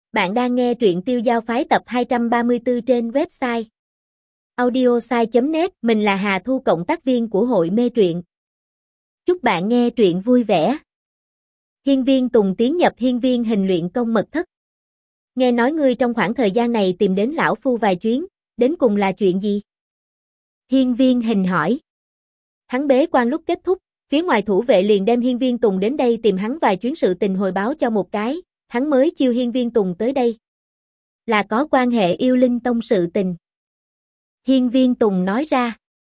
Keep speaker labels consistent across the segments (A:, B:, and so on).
A: Bạn đang nghe truyện Tiêu Giao Phái tập 234 trên website audiosai.net. Mình là Hà Thu, cộng tác viên của hội mê truyện. Chúc bạn nghe truyện vui vẻ. Hiên Viên Tùng tiến nhập Hiên Viên Hình luyện công mật thất. Nghe nói ngươi trong khoảng thời gian này tìm đến lão phu vài chuyến, đến cùng là chuyện gì? Hiên Viên Hình hỏi. Hắn bế quan lúc kết thúc, phía ngoài thủ vệ liền đem Hiên Viên Tùng đến đây tìm hắn vài chuyến, sự tình hồi báo cho một cái, hắn mới chiêu Hiên Viên Tùng tới đây. Là có quan hệ yêu linh tông sự tình. Hiên Viên Tùng nói ra.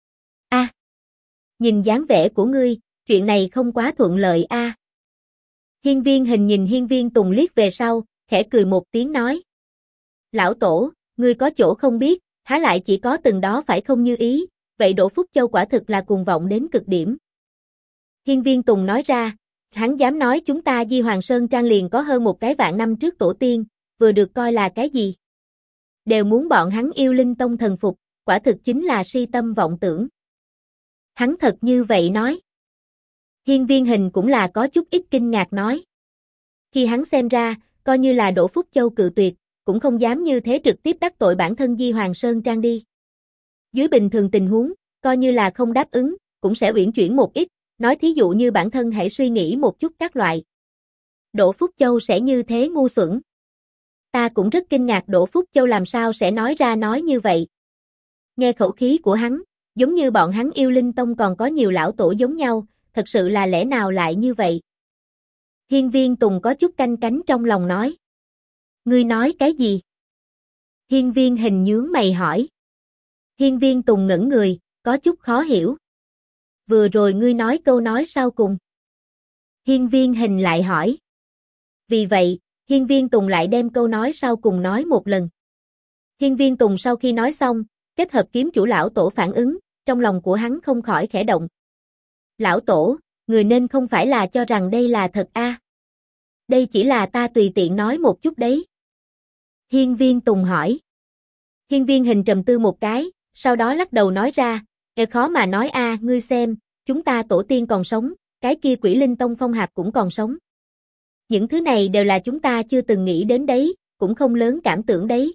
A: Nhìn dáng vẻ của ngươi, chuyện này không quá thuận lợi a. Hiên Viên Hình nhìn Hiên Viên Tùng liếc về sau, khẽ cười một tiếng nói. Lão tổ, ngươi có chỗ không biết, há lại chỉ có từng đó phải không như ý, vậy Đỗ Phúc Châu quả thực là cuồng vọng đến cực điểm. Hiên Viên Tùng nói ra, hắn dám nói chúng ta Di Hoàng Sơn Trang liền có hơn một cái vạn năm trước tổ tiên, vừa được coi là cái gì? Đều muốn bọn hắn yêu linh tông thần phục, quả thực chính là si tâm vọng tưởng. Hắn thật như vậy nói. Hiên Viên Hình cũng là có chút ít kinh ngạc nói. Khi hắn xem ra, coi như là Đỗ Phúc Châu cự tuyệt, cũng không dám như thế trực tiếp đắc tội bản thân Di Hoàng Sơn Trang đi. Dưới bình thường tình huống, coi như là không đáp ứng, cũng sẽ uyển chuyển một ít, nói thí dụ như bản thân hãy suy nghĩ một chút các loại. Đỗ Phúc Châu sẽ như thế ngu xuẩn. Ta cũng rất kinh ngạc Đỗ Phúc Châu làm sao sẽ nói ra nói như vậy. Nghe khẩu khí của hắn, giống như bọn hắn yêu linh tông còn có nhiều lão tổ giống nhau, thật sự là lẽ nào lại như vậy? Hiên Viên Tùng có chút canh cánh trong lòng nói. Ngươi nói cái gì? Hiên Viên Hình nhướng mày hỏi. Hiên Viên Tùng ngẩn người, có chút khó hiểu. Vừa rồi ngươi nói câu nói sau cùng. Hiên Viên Hình lại hỏi. Vì vậy, Hiên Viên Tùng lại đem câu nói sau cùng nói một lần. Hiên Viên Tùng sau khi nói xong, kết hợp kiếm chủ lão tổ phản ứng, trong lòng của hắn không khỏi khẽ động. Lão tổ, người nên không phải là cho rằng đây là thật a? Đây chỉ là ta tùy tiện nói một chút đấy. Hiên Viên Tùng hỏi. Hiên Viên Hình trầm tư một cái, sau đó lắc đầu nói ra, khó mà nói a, ngươi xem, chúng ta tổ tiên còn sống, cái kia Quỷ Linh Tông Phong Hạp cũng còn sống. Những thứ này đều là chúng ta chưa từng nghĩ đến đấy, cũng không lớn cảm tưởng đấy.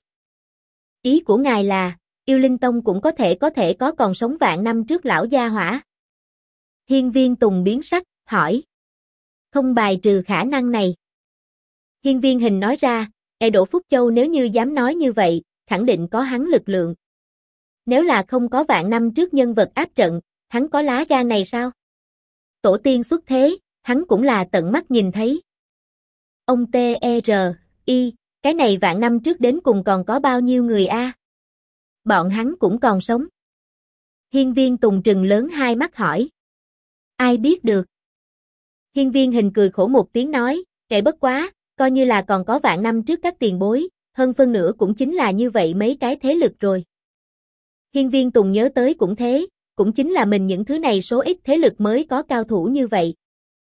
A: Ý của ngài là, yêu Linh Tông cũng có thể có còn sống vạn năm trước lão gia hỏa. Hiên Viên Tùng biến sắc, hỏi. Không bài trừ khả năng này. Hiên Viên Hình nói ra, Đỗ Phúc Châu nếu như dám nói như vậy, khẳng định có hắn lực lượng. Nếu là không có vạn năm trước nhân vật áp trận, hắn có lá gan này sao? Tổ tiên xuất thế, hắn cũng là tận mắt nhìn thấy. Ông T.E.R.I, cái này vạn năm trước đến cùng còn có bao nhiêu người a? Bọn hắn cũng còn sống. Hiên Viên Tùng trừng lớn hai mắt hỏi. Ai biết được? Hiên Viên Hình cười khổ một tiếng nói, bất quá, coi như là còn có vạn năm trước các tiền bối, hơn phân nửa cũng chính là như vậy mấy cái thế lực rồi. Hiên Viên Tùng nhớ tới cũng thế, cũng chính là mình những thứ này số ít thế lực mới có cao thủ như vậy.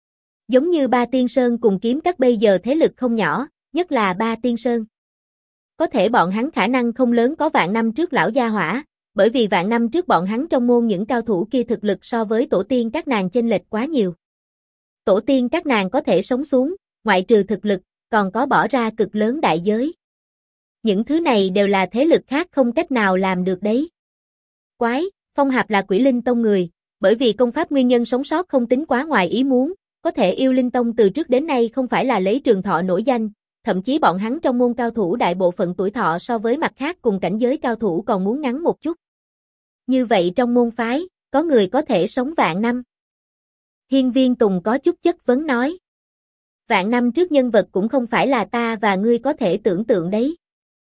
A: Giống như Ba Tiên Sơn cùng Kiếm Các bây giờ thế lực không nhỏ, nhất là Ba Tiên Sơn. Có thể bọn hắn khả năng không lớn có vạn năm trước lão gia hỏa, bởi vì vạn năm trước bọn hắn trong môn những cao thủ kia thực lực so với tổ tiên các nàng chênh lệch quá nhiều. Tổ tiên các nàng có thể sống xuống, ngoại trừ thực lực, còn có bỏ ra cực lớn đại giới. Những thứ này đều là thế lực khác không cách nào làm được đấy. Quái, Phong Hạp là Quỷ Linh Tông người, bởi vì công pháp nguyên nhân sống sót không tính quá ngoài ý muốn, có thể yêu Linh Tông từ trước đến nay không phải là lấy trường thọ nổi danh, thậm chí bọn hắn trong môn cao thủ đại bộ phận tuổi thọ so với mặt khác cùng cảnh giới cao thủ còn muốn ngắn một chút. Như vậy trong môn phái, có người có thể sống vạn năm. Hiên Viên Tùng có chút chất vấn nói. Vạn năm trước nhân vật cũng không phải là ta và ngươi có thể tưởng tượng đấy.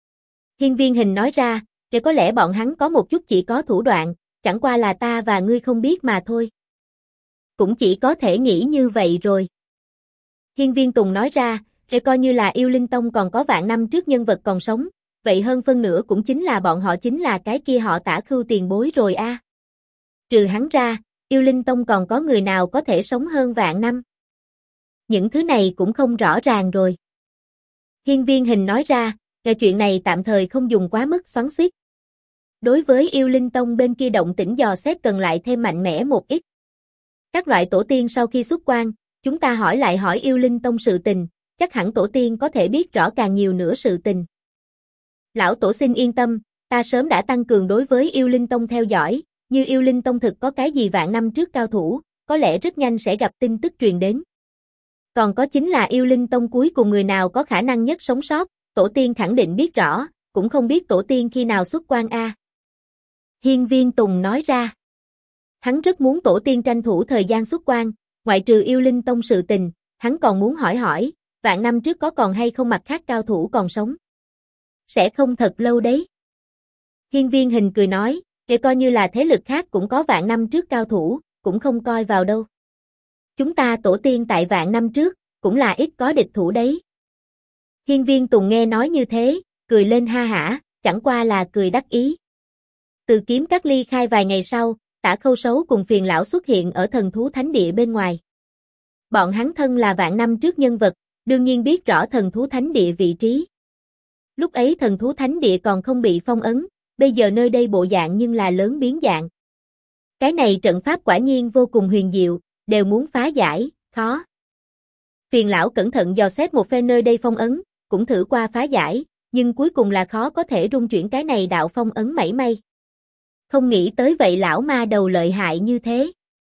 A: Hiên Viên Hình nói ra, để có lẽ bọn hắn có một chút chỉ có thủ đoạn, chẳng qua là ta và ngươi không biết mà thôi. Cũng chỉ có thể nghĩ như vậy rồi. Hiên Viên Tùng nói ra, để coi như là yêu Linh Tông còn có vạn năm trước nhân vật còn sống, vậy hơn phân nửa cũng chính là bọn họ chính là cái kia họ Tả Khưu tiền bối rồi a. Trừ hắn ra, yêu Linh Tông còn có người nào có thể sống hơn vạn năm? Những thứ này cũng không rõ ràng rồi. Hiên Viên Hình nói ra, chuyện này tạm thời không dùng quá mức xoắn xuýt. Đối với yêu Linh Tông bên kia động tĩnh dò xét cần lại thêm mạnh mẽ một ít. Các loại tổ tiên sau khi xuất quan, chúng ta hỏi lại hỏi yêu Linh Tông sự tình, chắc hẳn tổ tiên có thể biết rõ càng nhiều nữa sự tình. Lão tổ xin yên tâm, ta sớm đã tăng cường đối với Yêu Linh Tông theo dõi, như Yêu Linh Tông thực có cái gì vạn năm trước cao thủ, có lẽ rất nhanh sẽ gặp tin tức truyền đến. Còn có chính là Yêu Linh Tông cuối cùng người nào có khả năng nhất sống sót, tổ tiên khẳng định biết rõ, cũng không biết tổ tiên khi nào xuất quan a. Hiên Viên Tùng nói ra. Hắn rất muốn tổ tiên tranh thủ thời gian xuất quan, ngoại trừ Yêu Linh Tông sự tình, hắn còn muốn hỏi, vạn năm trước có còn hay không mặt khác cao thủ còn sống. Sẽ không thật lâu đấy. Hiên Viên Hình cười nói, kể coi như là thế lực khác cũng có vạn năm trước cao thủ, cũng không coi vào đâu. Chúng ta tổ tiên tại vạn năm trước, cũng là ít có địch thủ đấy. Hiên Viên Tùng nghe nói như thế, cười lên ha hả, chẳng qua là cười đắc ý. Từ kiếm cắt ly khai vài ngày sau, Tả Khâu Sấu cùng Phiền lão xuất hiện ở thần thú thánh địa bên ngoài. Bọn hắn thân là vạn năm trước nhân vật, đương nhiên biết rõ thần thú thánh địa vị trí. Lúc ấy thần thú thánh địa còn không bị phong ấn, bây giờ nơi đây bộ dạng nhưng là lớn biến dạng. Cái này trận pháp quả nhiên vô cùng huyền diệu, đều muốn phá giải, khó. Phiền lão cẩn thận dò xét một phen nơi đây phong ấn, cũng thử qua phá giải, nhưng cuối cùng là khó có thể rung chuyển cái này đạo phong ấn mảy may. Không nghĩ tới vậy lão ma đầu lợi hại như thế.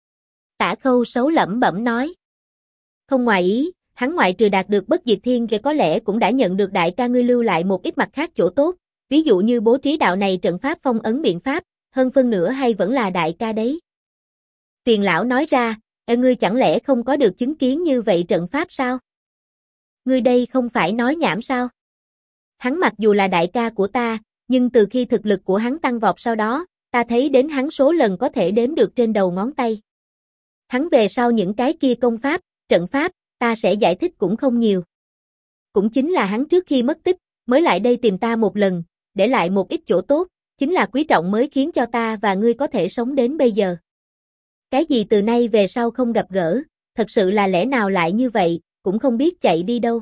A: Tả Khâu Sấu lẩm bẩm nói. Không ngoài ý, hắn ngoại trừ đạt được bất diệt thiên kia có lẽ cũng đã nhận được đại ca ngươi lưu lại một ít mặt khác chỗ tốt, ví dụ như bố trí đạo này trận pháp phong ấn biện pháp, hơn phân nửa hay vẫn là đại ca đấy. Phiền lão nói ra, ngươi chẳng lẽ không có được chứng kiến như vậy trận pháp sao? Ngươi đây không phải nói nhảm sao? Hắn mặc dù là đại ca của ta, nhưng từ khi thực lực của hắn tăng vọt sau đó, ta thấy đến hắn số lần có thể đếm được trên đầu ngón tay. Hắn về sau những cái kia công pháp, trận pháp, ta sẽ giải thích cũng không nhiều. Cũng chính là hắn trước khi mất tích, mới lại đây tìm ta một lần, để lại một ít chỗ tốt, chính là quý trọng mới khiến cho ta và ngươi có thể sống đến bây giờ. Cái gì từ nay về sau không gặp gỡ, thật sự là lẽ nào lại như vậy, cũng không biết chạy đi đâu.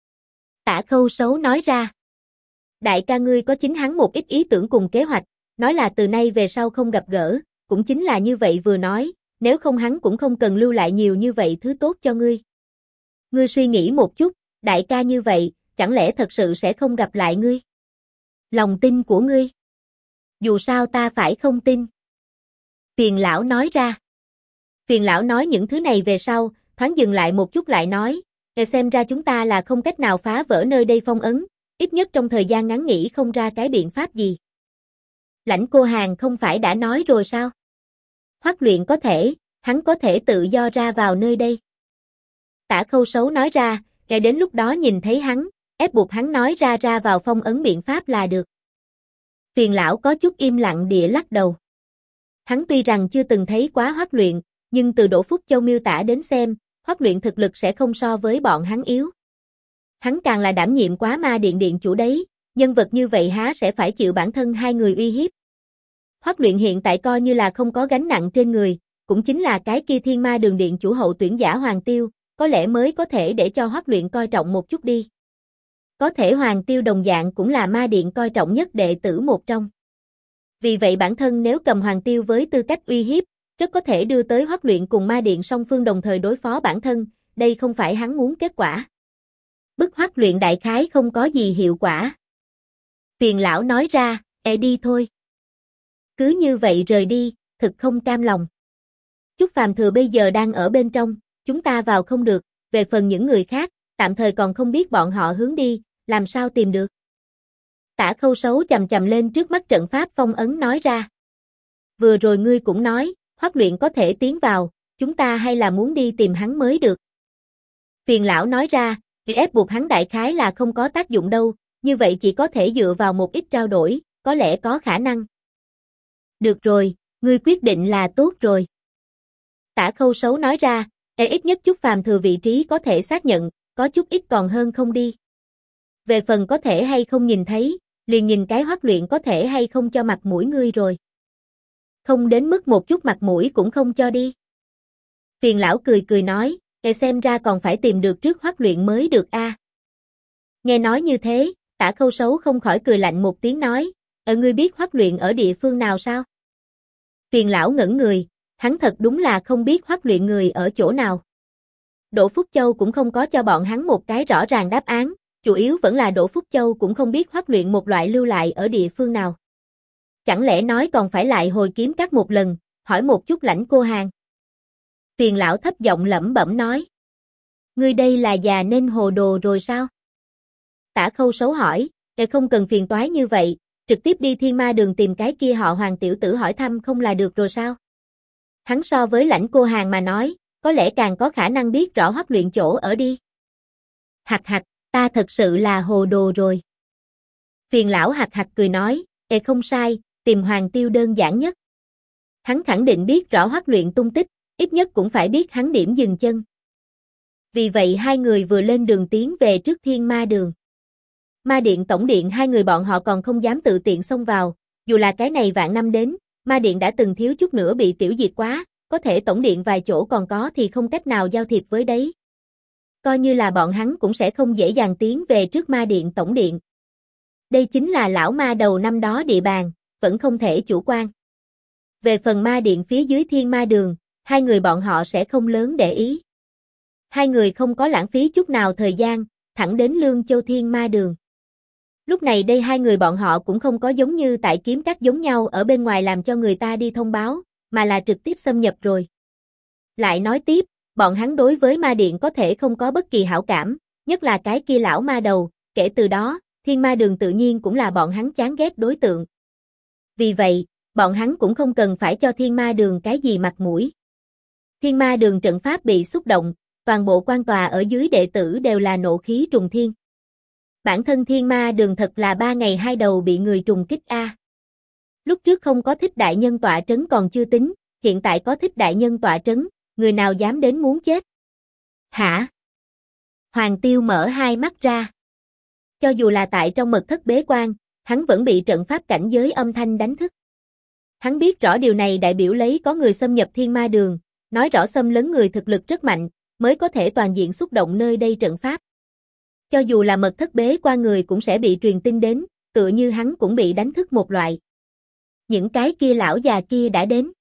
A: Tả Khâu Sấu nói ra. Đại ca ngươi có chính hắn một ít ý tưởng cùng kế hoạch, nói là từ nay về sau không gặp gỡ, cũng chính là như vậy vừa nói, nếu không hắn cũng không cần lưu lại nhiều như vậy thứ tốt cho ngươi. Ngươi suy nghĩ một chút, đại ca như vậy, chẳng lẽ thật sự sẽ không gặp lại ngươi? Lòng tin của ngươi. Dù sao ta phải không tin. Phiền lão nói ra. Phiền lão nói những thứ này về sau, thoáng dừng lại một chút lại nói, xem ra chúng ta là không cách nào phá vỡ nơi đây phong ấn, ít nhất trong thời gian ngắn nghĩ không ra cái biện pháp gì. Lãnh Cô Hàn không phải đã nói rồi sao? Hoắc luyện có thể, hắn có thể tự do ra vào nơi đây. Tả Khâu Sấu nói ra, kể đến lúc đó nhìn thấy hắn, ép buộc hắn nói ra vào phong ấn biện pháp là được. Phiền lão có chút im lặng địa lắc đầu. Hắn tuy rằng chưa từng thấy quá Hoắc luyện, nhưng từ Đỗ Phúc Châu miêu tả đến xem, Hoắc luyện thực lực sẽ không so với bọn hắn yếu. Hắn càng là đảm nhiệm quá ma điện điện chủ đấy, nhân vật như vậy há sẽ phải chịu bản thân hai người uy hiếp. Hoắc luyện hiện tại coi như là không có gánh nặng trên người, cũng chính là cái kia Thiên Ma Đường điện chủ hậu tuyển giả Hoàng Tiêu, có lẽ mới có thể để cho Hoắc luyện coi trọng một chút đi. Có thể Hoàng Tiêu đồng dạng cũng là ma điện coi trọng nhất đệ tử một trong. Vì vậy bản thân nếu cầm Hoàng Tiêu với tư cách uy hiếp, rất có thể đưa tới Hoắc luyện cùng ma điện song phương đồng thời đối phó bản thân, đây không phải hắn muốn kết quả. Bức Hoắc luyện đại khái không có gì hiệu quả. Phiền lão nói ra, đi thôi. Cứ như vậy rời đi, thực không cam lòng. Chúc Phàm Thừa bây giờ đang ở bên trong, chúng ta vào không được, về phần những người khác, tạm thời còn không biết bọn họ hướng đi, làm sao tìm được. Tả Khâu Sấu chầm chầm lên trước mắt trận pháp phong ấn nói ra. Vừa rồi ngươi cũng nói, Hoắc luyện có thể tiến vào, chúng ta hay là muốn đi tìm hắn mới được. Phiền lão nói ra, ép buộc hắn đại khái là không có tác dụng đâu, như vậy chỉ có thể dựa vào một ít trao đổi, có lẽ có khả năng. Được rồi, ngươi quyết định là tốt rồi. Tả Khâu Sấu nói ra, ít nhất chút Phàm Thừa vị trí có thể xác nhận, có chút ít còn hơn không đi. Về phần có thể hay không nhìn thấy, liền nhìn cái Hoắc luyện có thể hay không cho mặt mũi ngươi rồi. Không đến mức một chút mặt mũi cũng không cho đi. Phiền lão cười cười nói, xem ra còn phải tìm được trước Hoắc luyện mới được a. Nghe nói như thế, Tả Khâu Sấu không khỏi cười lạnh một tiếng nói, ngươi biết Hoắc luyện ở địa phương nào sao? Phiền lão ngẩn người, hắn thật đúng là không biết Hoắc luyện người ở chỗ nào. Đỗ Phúc Châu cũng không có cho bọn hắn một cái rõ ràng đáp án, chủ yếu vẫn là Đỗ Phúc Châu cũng không biết Hoắc Luyện một loại lưu lại ở địa phương nào. Chẳng lẽ nói còn phải lại hồi kiếm các một lần, hỏi một chút Lãnh Cô Hàn. Tiền lão thấp giọng lẩm bẩm nói. Ngươi đây là già nên hồ đồ rồi sao? Tả Khâu xấu hỏi, không cần phiền toái như vậy, trực tiếp đi Thiên Ma Đường tìm cái kia họ Hoàng tiểu tử hỏi thăm không là được rồi sao? Hắn so với Lãnh Cô Hàn mà nói, có lẽ càng có khả năng biết rõ Hoắc Luyện chỗ ở đi. Hạc hạc, ta thật sự là hồ đồ rồi. Phiền lão hạc hạc cười nói, không sai, tìm Hoàng Tiêu đơn giản nhất. Hắn khẳng định biết rõ Hoắc Luyện tung tích, ít nhất cũng phải biết hắn điểm dừng chân. Vì vậy hai người vừa lên đường tiến về trước Thiên Ma Đường. Ma Điện tổng điện hai người bọn họ còn không dám tự tiện xông vào, dù là cái này vạn năm đến, Ma Điện đã từng thiếu chút nữa bị tiểu diệt quá, có thể tổng điện vài chỗ còn có thì không cách nào giao thiệp với đấy. Coi như là bọn hắn cũng sẽ không dễ dàng tiến về trước Ma Điện tổng điện. Đây chính là lão ma đầu năm đó địa bàn, vẫn không thể chủ quan. Về phần Ma Điện phía dưới Thiên Ma Đường, hai người bọn họ sẽ không lớn để ý. Hai người không có lãng phí chút nào thời gian, thẳng đến Lương Châu Thiên Ma Đường. Lúc này đây hai người bọn họ cũng không có giống như tại Kiếm Các giống nhau ở bên ngoài làm cho người ta đi thông báo, mà là trực tiếp xâm nhập rồi. Lại nói tiếp, bọn hắn đối với Ma Điện có thể không có bất kỳ hảo cảm, nhất là cái kia lão ma đầu, kể từ đó, Thiên Ma Đường tự nhiên cũng là bọn hắn chán ghét đối tượng. Vì vậy, bọn hắn cũng không cần phải cho Thiên Ma Đường cái gì mặt mũi. Thiên Ma Đường trận pháp bị xúc động, toàn bộ quan tòa ở dưới đệ tử đều là nộ khí trùng thiên. Bản thân Thiên Ma Đường thật là 3 ngày 2 đầu bị người trùng kích a. Lúc trước không có Thích đại nhân tọa trấn còn chưa tính, hiện tại có Thích đại nhân tọa trấn, người nào dám đến muốn chết? Hả? Hoàng Tiêu mở hai mắt ra. Cho dù là tại trong mật thất bế quan, hắn vẫn bị trận pháp cảnh giới âm thanh đánh thức. Hắn biết rõ điều này đại biểu lấy có người xâm nhập Thiên Ma Đường, nói rõ xâm lấn người thực lực rất mạnh, mới có thể toàn diện xúc động nơi đây trận pháp. Cho dù là mật thất bế qua người cũng sẽ bị truyền tin đến, tựa như hắn cũng bị đánh thức một loại. Những cái kia lão già kia đã đến.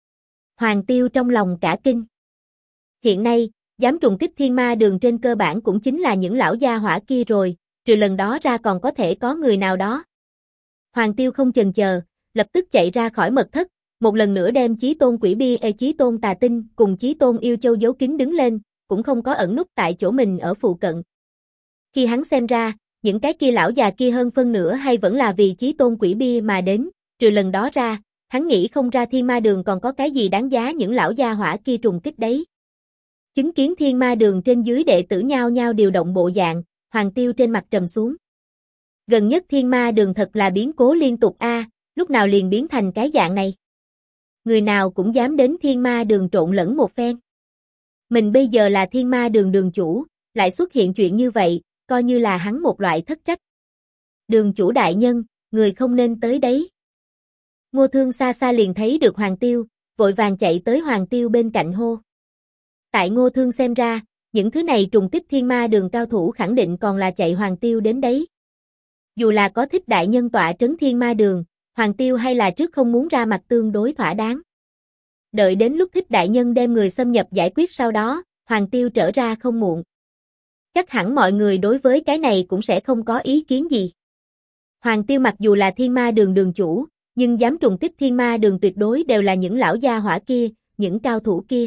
A: Hoàng Tiêu trong lòng cả kinh. Hiện nay, dám trùng kích Thiên Ma Đường trên cơ bản cũng chính là những lão gia hỏa kia rồi, trừ lần đó ra còn có thể có người nào đó. Hoàng Tiêu không chần chờ, lập tức chạy ra khỏi mật thất, một lần nữa đem Chí Tôn Quỷ Bia Chí Tôn Tà Tinh cùng Chí Tôn Yêu Châu giấu kín đứng lên, cũng không có ẩn núp tại chỗ mình ở phụ cận. Khi hắn xem ra, những cái kia lão già kia hơn phân nửa hay vẫn là vì Chí Tôn Quỷ Bia mà đến, trừ lần đó ra, hắn nghĩ không ra Thiên Ma Đường còn có cái gì đáng giá những lão gia hỏa kia trùng kích đấy. Chứng kiến Thiên Ma Đường trên dưới đệ tử nhao nhao điều động bộ dạng, Hoàng Tiêu trên mặt trầm xuống. Gần nhất Thiên Ma Đường thật là biến cố liên tục a, lúc nào liền biến thành cái dạng này. Người nào cũng dám đến Thiên Ma Đường trộn lẫn một phen. Mình bây giờ là Thiên Ma Đường đường chủ, lại xuất hiện chuyện như vậy, coi như là hắn một loại thất trách. Đường chủ đại nhân, người không nên tới đấy. Ngô Thương xa xa liền thấy được Hoàng Tiêu, vội vàng chạy tới Hoàng Tiêu bên cạnh hô. Tại Ngô Thương xem ra, những thứ này trùng kích Thiên Ma Đường cao thủ khẳng định còn là chạy Hoàng Tiêu đến đấy. Dù là có Thích đại nhân tọa trấn Thiên Ma Đường, Hoàng Tiêu hay là trước không muốn ra mặt tương đối thỏa đáng. Đợi đến lúc Thích đại nhân đem người xâm nhập giải quyết sau đó, Hoàng Tiêu trở ra không muộn. Chắc hẳn mọi người đối với cái này cũng sẽ không có ý kiến gì. Hoàng Tiêu mặc dù là Thiên Ma Đường đường chủ, nhưng dám trùng kích Thiên Ma Đường tuyệt đối đều là những lão gia hỏa kia, những cao thủ kia.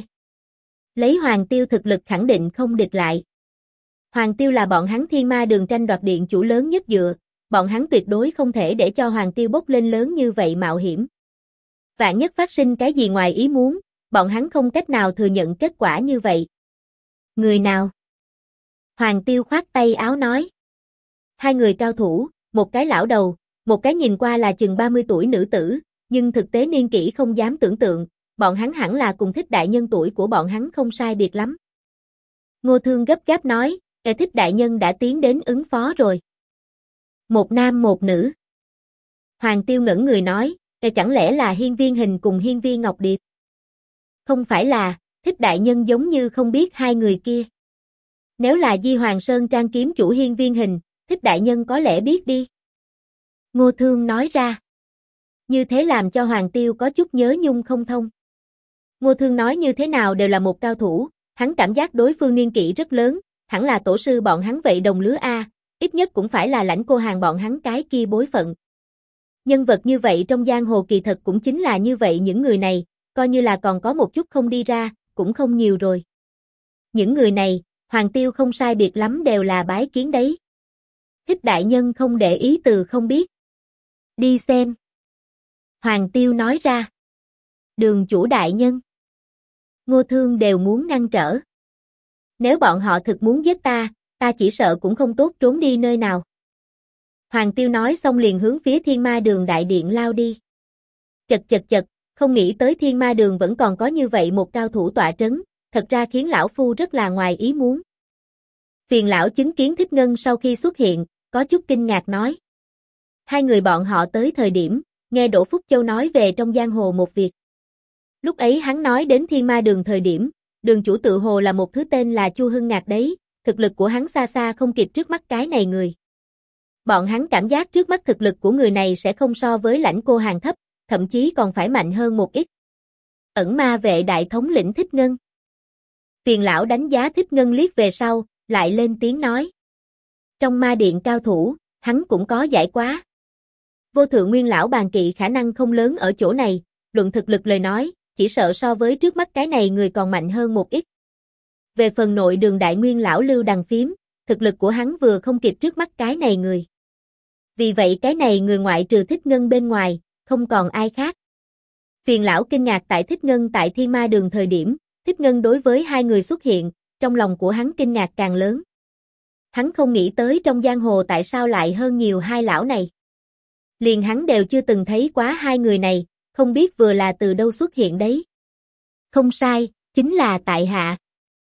A: Lấy Hoàng Tiêu thực lực khẳng định không địch lại. Hoàng Tiêu là bọn hắn Thiên Ma Đường tranh đoạt điện chủ lớn nhất dựa, bọn hắn tuyệt đối không thể để cho Hoàng Tiêu bốc lên lớn như vậy mạo hiểm. Vạn nhất phát sinh cái gì ngoài ý muốn, bọn hắn không cách nào thừa nhận kết quả như vậy. Người nào? Hoàng Tiêu khoát tay áo nói. Hai người cao thủ, một cái lão đầu, một cái nhìn qua là chừng 30 tuổi nữ tử, nhưng thực tế niên kỷ không dám tưởng tượng, bọn hắn hẳn là cùng Thích đại nhân tuổi của bọn hắn không sai biệt lắm. Ngô Thương gấp gáp nói, Thích đại nhân đã tiến đến ứng phó rồi. Một nam một nữ. Hoàng Tiêu ngẩn người nói, chẳng lẽ là Hiên Viên Hình cùng Hiên Viên Ngọc Điệp? Không phải là, Thích đại nhân giống như không biết hai người kia. Nếu là Di Hoàng Sơn Trang kiếm chủ Hiên Viên Hình, Thích đại nhân có lẽ biết đi. Ngô Thương nói ra. Như thế làm cho Hoàng Tiêu có chút nhớ nhung không thông. Ngô Thương nói như thế nào đều là một cao thủ, Hắn cảm giác đối phương niên kỷ rất lớn, hẳn là tổ sư bọn hắn vậy đồng lứa A, ít nhất cũng phải là Lãnh Cô Hàn bọn hắn cái kia bối phận. Nhân vật như vậy trong giang hồ kỳ thật cũng chính là như vậy những người này, coi như là còn có một chút không đi ra, cũng không nhiều rồi. Những người này, Hoàng Tiêu không sai biệt lắm đều là bái kiến đấy. Thích đại nhân không để ý từ không biết. Đi xem. Hoàng Tiêu nói ra. Đường chủ đại nhân. Ngô Thương đều muốn ngăn trở. Nếu bọn họ thực muốn giết ta chỉ sợ cũng không tốt trốn đi nơi nào. Hoàng Tiêu nói xong liền hướng phía Thiên Ma Đường đại điện lao đi. Chật, không nghĩ tới Thiên Ma Đường vẫn còn có như vậy một cao thủ tọa trấn, thật ra khiến lão phu rất là ngoài ý muốn. Phiền lão chứng kiến Thích Ngân sau khi xuất hiện, có chút kinh ngạc nói. Hai người bọn họ tới thời điểm, nghe Đỗ Phúc Châu nói về trong giang hồ một việc. Lúc ấy hắn nói đến Thiên Ma Đường thời điểm, đường chủ tự hồ là một thứ tên là Chu Hưng Ngạc đấy, thực lực của hắn xa xa không kịp trước mắt cái này người. Bọn hắn cảm giác trước mắt thực lực của người này sẽ không so với Lãnh Cô Hàn thấp, thậm chí còn phải mạnh hơn một ít. Ẩn ma vệ đại thống lĩnh Thích Ngân. Phiền lão đánh giá Thích Ngân liếc về sau, lại lên tiếng nói. Trong ma điện cao thủ, hắn cũng có giải quá. Vô thượng nguyên lão bàn kỵ khả năng không lớn ở chỗ này, luận thực lực lời nói, chỉ sợ so với trước mắt cái này người còn mạnh hơn một ít. Về phần nội đường đại nguyên lão Lưu Đằng Phím, thực lực của hắn vừa không kịp trước mắt cái này người. Vì vậy cái này người ngoại trừ Thích Ngân bên ngoài, không còn ai khác. Phiền lão kinh ngạc tại Thích Ngân tại Thiên Ma Đường thời điểm, Thích Ngân đối với hai người xuất hiện, trong lòng của hắn kinh ngạc càng lớn. Hắn không nghĩ tới trong giang hồ tại sao lại hơn nhiều hai lão này. Liền hắn đều chưa từng thấy quá hai người này, không biết vừa là từ đâu xuất hiện đấy. Không sai, chính là tại hạ.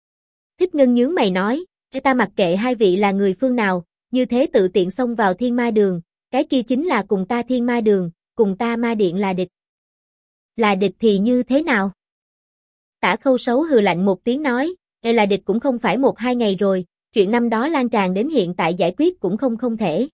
A: Thích Ngân nhướng mày nói, ta mặc kệ hai vị là người phương nào, như thế tự tiện xông vào Thiên Ma Đường, cái kia chính là cùng ta Thiên Ma Đường, cùng ta ma điện là địch. Là địch thì như thế nào? Tả Khâu Sấu hừ lạnh một tiếng nói, là địch cũng không phải 1-2 ngày rồi, chuyện năm đó lan tràn đến hiện tại giải quyết cũng không thể.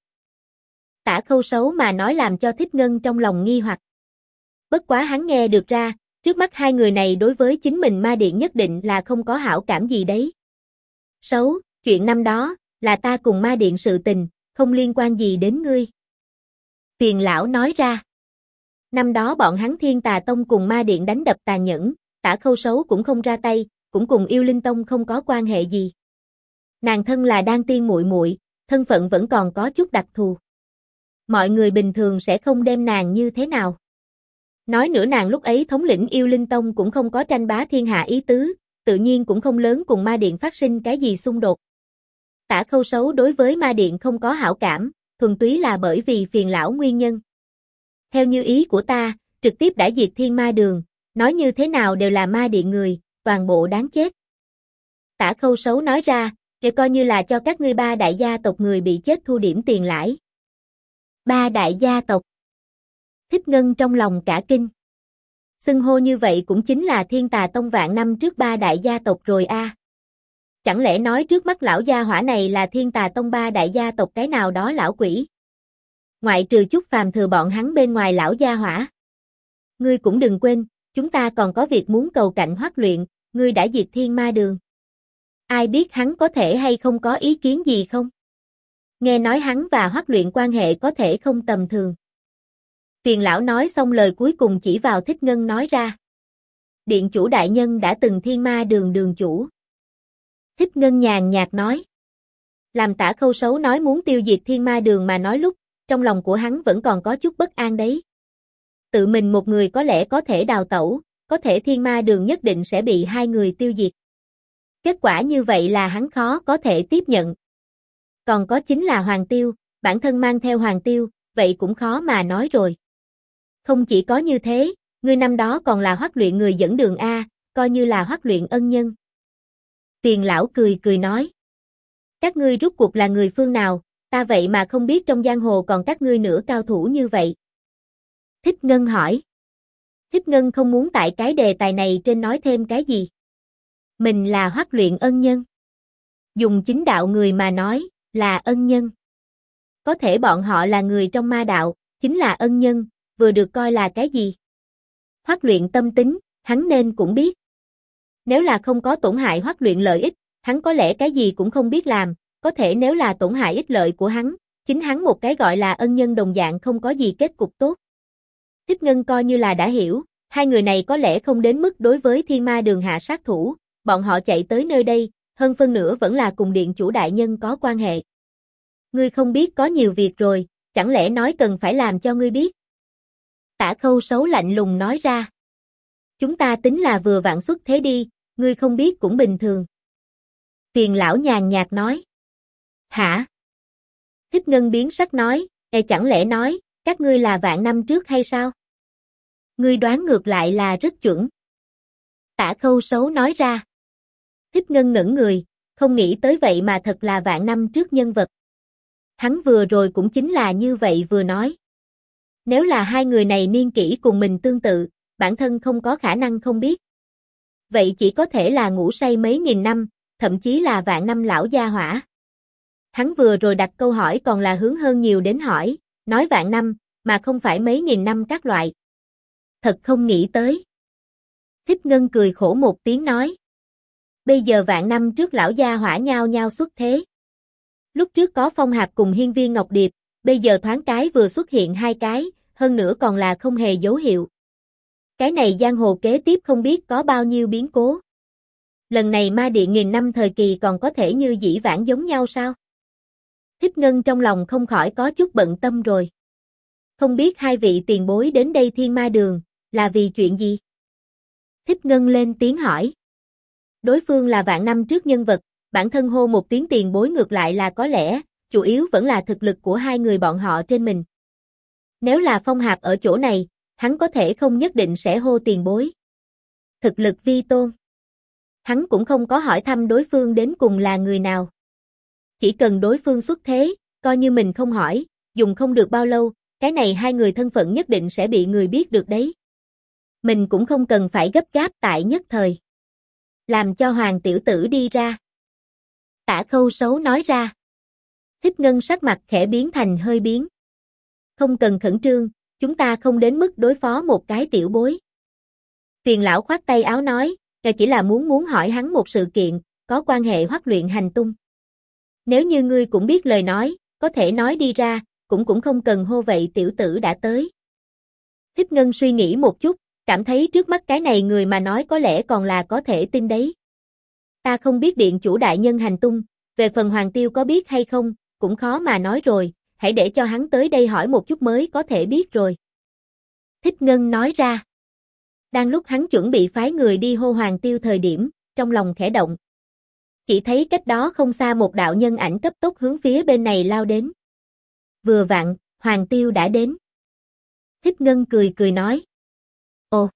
A: Tả Khâu Sấu mà nói làm cho Thích Ngân trong lòng nghi hoặc. Bất quá hắn nghe được ra, trước mắt hai người này đối với chính mình ma điện nhất định là không có hảo cảm gì đấy. Sấu, chuyện năm đó, là ta cùng ma điện sự tình, không liên quan gì đến ngươi. Phiền lão nói ra. Năm đó bọn hắn Thiên Tà Tông cùng ma điện đánh đập tàn nhẫn, Tả Khâu Sấu cũng không ra tay, cũng cùng Yêu Linh Tông không có quan hệ gì. Nàng thân là đan tiên muội muội, thân phận vẫn còn có chút đặc thù. Mọi người bình thường sẽ không đem nàng như thế nào. Nói nữa nàng lúc ấy thống lĩnh Yêu Linh Tông cũng không có tranh bá thiên hạ ý tứ, tự nhiên cũng không lớn cùng ma điện phát sinh cái gì xung đột. Tả Khâu Sấu đối với ma điện không có hảo cảm, thuần túy là bởi vì phiền lão nguyên nhân. Theo như ý của ta, trực tiếp đã diệt Thiên Ma Đường, nói như thế nào đều là ma điện người, toàn bộ đáng chết. Tả Khâu Sấu nói ra, để coi như là cho các ngươi ba đại gia tộc người bị chết thu điểm tiền lãi. Ba đại gia tộc. Thích Ngân trong lòng cả kinh. Xưng hô như vậy cũng chính là Thiên Tà Tông vạn năm trước ba đại gia tộc rồi a. Chẳng lẽ nói trước mắt lão gia hỏa này là Thiên Tà Tông ba đại gia tộc cái nào đó lão quỷ? Ngoại trừ chút phàm thừa bọn hắn bên ngoài lão gia hỏa. Ngươi cũng đừng quên, chúng ta còn có việc muốn cầu cạnh Hoắc Luyện, ngươi đã diệt Thiên Ma Đường. Ai biết hắn có thể hay không có ý kiến gì không? Nghe nói hắn và Hoắc Luyện quan hệ có thể không tầm thường. Phiền lão nói xong lời cuối cùng chỉ vào Thích Ngân nói ra. Điện chủ đại nhân đã từng Thiên Ma Đường đường chủ. Thích Ngân nhàn nhạt nói. Làm Tả Khâu Sấu nói muốn tiêu diệt Thiên Ma Đường mà nói lúc, trong lòng của hắn vẫn còn có chút bất an đấy. Tự mình một người có lẽ có thể đào tẩu, có thể Thiên Ma Đường nhất định sẽ bị hai người tiêu diệt. Kết quả như vậy là hắn khó có thể tiếp nhận. Còn có chính là Hoàng Tiêu, bản thân mang theo Hoàng Tiêu, vậy cũng khó mà nói rồi. Không chỉ có như thế, ngươi năm đó còn là Hoắc Luyện người dẫn đường A, coi như là Hoắc Luyện ân nhân. Tiền lão cười cười nói. Các ngươi rút cuộc là người phương nào, ta vậy mà không biết trong giang hồ còn các ngươi nữa cao thủ như vậy. Thích Ngân hỏi. Thích Ngân không muốn tại cái đề tài này trên nói thêm cái gì. Mình là Hoắc Luyện ân nhân. Dùng chính đạo người mà nói, là ân nhân. Có thể bọn họ là người trong ma đạo, chính là ân nhân, vừa được coi là cái gì? Hoắc Luyện tâm tính, hắn nên cũng biết. Nếu là không có tổn hại hoặc luyện lợi ích, hắn có lẽ cái gì cũng không biết làm, có thể nếu là tổn hại ích lợi của hắn, chính hắn một cái gọi là ân nhân đồng dạng không có gì kết cục tốt. Thích Ngân coi như là đã hiểu, hai người này có lẽ không đến mức đối với Thiên Ma Đường hạ sát thủ, bọn họ chạy tới nơi đây, hơn phân nửa vẫn là cùng điện chủ đại nhân có quan hệ. Ngươi không biết có nhiều việc rồi, chẳng lẽ nói cần phải làm cho ngươi biết? Tả Khâu Sấu lạnh lùng nói ra. Chúng ta tính là vừa vặn xuất thế đi, ngươi không biết cũng bình thường. Tiền lão nhàn nhạt nói. Hả? Thích Ngân biến sắc nói, chẳng lẽ nói, các ngươi là vạn năm trước hay sao? Ngươi đoán ngược lại là rất chuẩn. Tả Khâu Sấu nói ra. Thích Ngân ngẩn người, không nghĩ tới vậy mà thật là vạn năm trước nhân vật. Hắn vừa rồi cũng chính là như vậy vừa nói. Nếu là hai người này niên kỷ cùng mình tương tự, bản thân không có khả năng không biết. Vậy chỉ có thể là ngủ say mấy nghìn năm, thậm chí là vạn năm lão gia hỏa. Hắn vừa rồi đặt câu hỏi còn là hướng hơn nhiều đến hỏi, nói vạn năm, mà không phải mấy nghìn năm các loại. Thật không nghĩ tới. Thích Ngân cười khổ một tiếng nói. Bây giờ vạn năm trước lão gia hỏa nhao nhao xuất thế. Lúc trước có Phong Hạp cùng Hiên Viên Ngọc Điệp, bây giờ thoáng cái vừa xuất hiện hai cái, hơn nữa còn là không hề dấu hiệu. Cái này giang hồ kế tiếp không biết có bao nhiêu biến cố. Lần này ma điện nghìn năm thời kỳ còn có thể như dĩ vãng giống nhau sao? Thích Ngân trong lòng không khỏi có chút bận tâm rồi. Không biết hai vị tiền bối đến đây Thiên Ma Đường, là vì chuyện gì? Thích Ngân lên tiếng hỏi. Đối phương là vạn năm trước nhân vật, bản thân hô một tiếng tiền bối ngược lại là có lẽ, chủ yếu vẫn là thực lực của hai người bọn họ trên mình. Nếu là Phong Hạp ở chỗ này, hắn có thể không nhất định sẽ hô tiền bối. Thực lực vi tôn. Hắn cũng không có hỏi thăm đối phương đến cùng là người nào. Chỉ cần đối phương xuất thế, coi như mình không hỏi, dùng không được bao lâu, cái này hai người thân phận nhất định sẽ bị người biết được đấy. Mình cũng không cần phải gấp gáp tại nhất thời. Làm cho Hoàng tiểu tử đi ra. Tả Khâu Sấu nói ra. Thích Ngân sắc mặt khẽ biến thành hơi biến. Không cần khẩn trương, chúng ta không đến mức đối phó một cái tiểu bối. Tiền lão khoát tay áo nói, chỉ là muốn hỏi hắn một sự kiện, có quan hệ Hoắc Luyện hành tung. Nếu như ngươi cũng biết lời nói, có thể nói đi ra, cũng không cần hô vậy tiểu tử đã tới. Thích Ngân suy nghĩ một chút, cảm thấy trước mắt cái này người mà nói có lẽ còn là có thể tin đấy. Ta không biết điện chủ đại nhân hành tung, về phần Hoàng Tiêu có biết hay không, cũng khó mà nói rồi, hãy để cho hắn tới đây hỏi một chút mới có thể biết rồi. Thích Ngân nói ra. Đang lúc hắn chuẩn bị phái người đi hô Hoàng Tiêu thời điểm, trong lòng khẽ động. Chỉ thấy cách đó không xa một đạo nhân ảnh cấp tốc hướng phía bên này lao đến. Vừa vặn, Hoàng Tiêu đã đến. Thích Ngân cười nói. Ồ!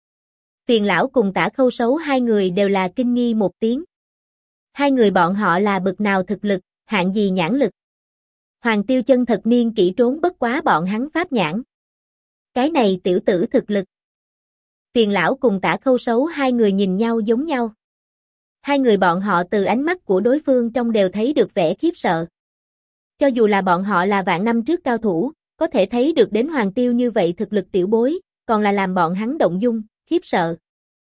A: Phiền lão cùng Tả Khâu Sấu hai người đều là kinh nghi một tiếng. Hai người bọn họ là bậc nào thực lực, hạng gì nhãn lực. Hoàng Tiêu chân thật niên kỹ trốn bất quá bọn hắn pháp nhãn. Cái này tiểu tử thực lực. Phiền lão cùng Tả Khâu Sấu hai người nhìn nhau giống nhau. Hai người bọn họ từ ánh mắt của đối phương trong đều thấy được vẻ khiếp sợ. Cho dù là bọn họ là vạn năm trước cao thủ, có thể thấy được đến Hoàng Tiêu như vậy thực lực tiểu bối, còn là làm bọn hắn động dung, khiếp sợ.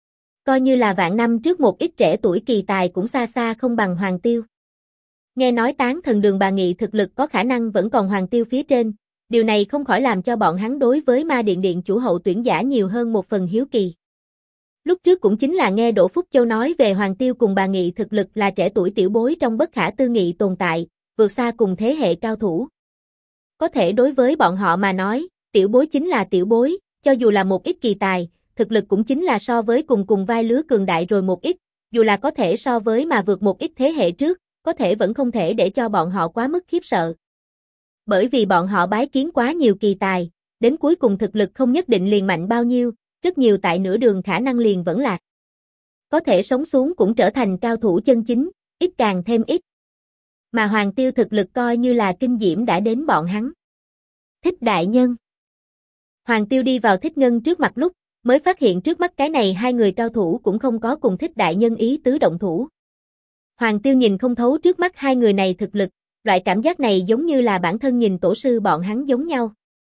A: Coi như là vạn năm trước một ít trẻ tuổi kỳ tài cũng xa xa không bằng Hoàng Tiêu. Nghe nói Tán Thần Đường bà Nghị thực lực có khả năng vẫn còn Hoàng Tiêu phía trên, điều này không khỏi làm cho bọn hắn đối với Ma Điện điện chủ hậu tuyển giả nhiều hơn một phần hiếu kỳ. Lúc trước cũng chính là nghe Đỗ Phúc Châu nói về Hoàng Tiêu cùng bà Nghị thực lực là trẻ tuổi tiểu bối trong bất khả tư nghị tồn tại, vượt xa cùng thế hệ cao thủ. Có thể đối với bọn họ mà nói, tiểu bối chính là tiểu bối, cho dù là một ít kỳ tài, thực lực cũng chính là so với cùng vai lứa cường đại rồi một ít, dù là có thể so với mà vượt một ít thế hệ trước, có thể vẫn không thể để cho bọn họ quá mức khiếp sợ. Bởi vì bọn họ bái kiến quá nhiều kỳ tài, đến cuối cùng thực lực không nhất định liền mạnh bao nhiêu, rất nhiều tại nửa đường khả năng liền vẫn lạc. Có thể sống xuống cũng trở thành cao thủ chân chính, ít càng thêm ít. Mà Hoàng Tiêu thực lực coi như là kinh diễm đã đến bọn hắn. Thích đại nhân. Hoàng Tiêu đi vào Thích Ngân trước mặt lúc, mới phát hiện trước mắt cái này hai người cao thủ cũng không có cùng Thích đại nhân ý tứ động thủ. Hoàng Tiêu nhìn không thấu trước mắt hai người này thực lực, loại cảm giác này giống như là bản thân nhìn tổ sư bọn hắn giống nhau.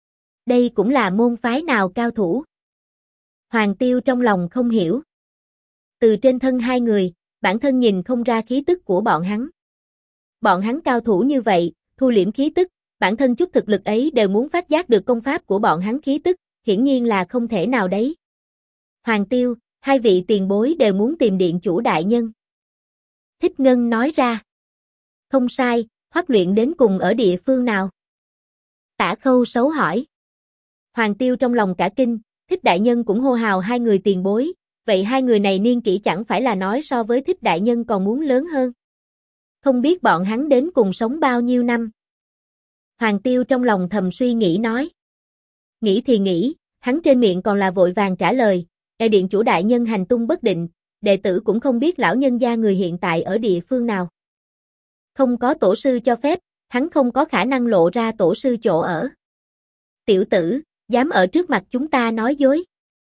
A: Đây cũng là môn phái nào cao thủ? Hoàng Tiêu trong lòng không hiểu. từ trên thân hai người, bản thân nhìn không ra khí tức của bọn hắn. Bọn hắn cao thủ như vậy, thu liễm khí tức, bản thân chút thực lực ấy đều muốn phát giác được công pháp của bọn hắn khí tức, hiển nhiên là không thể nào đấy. Hoàng Tiêu, hai vị tiền bối đều muốn tìm điện chủ đại nhân. Thích Ngân nói ra. Không sai, Hoắc Luyện đến cùng ở địa phương nào? Tả Khâu Sấu hỏi. Hoàng Tiêu trong lòng cả kinh, Thích đại nhân cũng hô hào hai người tiền bối, vậy hai người này niên kỷ chẳng phải là nói so với Thích đại nhân còn muốn lớn hơn. Không biết bọn hắn đến cùng sống bao nhiêu năm. Hoàng Tiêu trong lòng thầm suy nghĩ nói. Nghĩ thì nghĩ, hắn trên miệng còn là vội vàng trả lời, điện chủ đại nhân hành tung bất định, đệ tử cũng không biết lão nhân gia người hiện tại ở địa phương nào. Không có tổ sư cho phép, hắn không có khả năng lộ ra tổ sư chỗ ở. Tiểu tử, dám ở trước mặt chúng ta nói dối.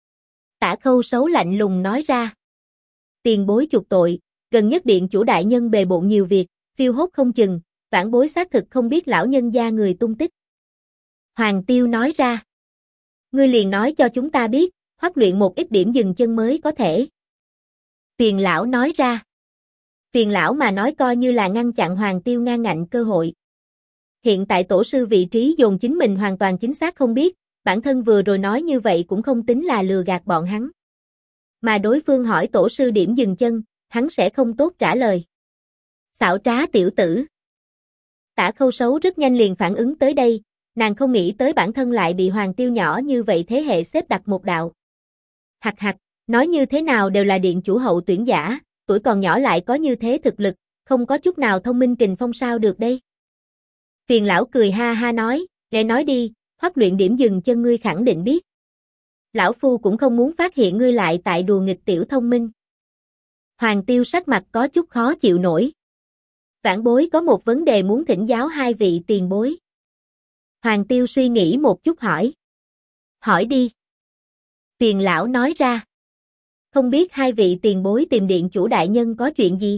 A: Tả Khâu Sấu lạnh lùng nói ra. Tiền bối chuộc tội, gần nhất điện chủ đại nhân bề bộn nhiều việc, phiêu hốt không chừng, vãn bối xác thực không biết lão nhân gia người tung tích. Hoàng Tiêu nói ra. Ngươi liền nói cho chúng ta biết, Hoắc Luyện một ít điểm dừng chân mới có thể. Phiền lão nói ra. Phiền lão mà nói coi như là ngăn chặn Hoàng Tiêu ngang ngạnh cơ hội. Hiện tại tổ sư vị trí dồn chính mình hoàn toàn chính xác không biết, bản thân vừa rồi nói như vậy cũng không tính là lừa gạt bọn hắn. Mà đối phương hỏi tổ sư điểm dừng chân, hắn sẽ không tốt trả lời. Xảo trá tiểu tử. Tả Khâu Sấu rất nhanh liền phản ứng tới đây, nàng không nghĩ tới bản thân lại bị Hoàng Tiêu nhỏ như vậy thế hệ xếp đặt một đạo. Hặc hặc, nói như thế nào đều là điện chủ hậu tuyển giả, tuổi còn nhỏ lại có như thế thực lực, không có chút nào thông minh kình phong sao được đây. Phiền lão cười ha ha nói, để nói đi, Hoắc Luyện điểm dừng chân ngươi khẳng định biết. Lão phu cũng không muốn phát hiện ngươi lại tại đùa nghịch tiểu thông minh. Hoàng Tiêu sắc mặt có chút khó chịu nổi. Vãn bối có một vấn đề muốn thỉnh giáo hai vị tiền bối. Hoàng Tiêu suy nghĩ một chút hỏi. Hỏi đi. Phiền lão nói ra. Không biết hai vị tiền bối tìm điện chủ đại nhân có chuyện gì?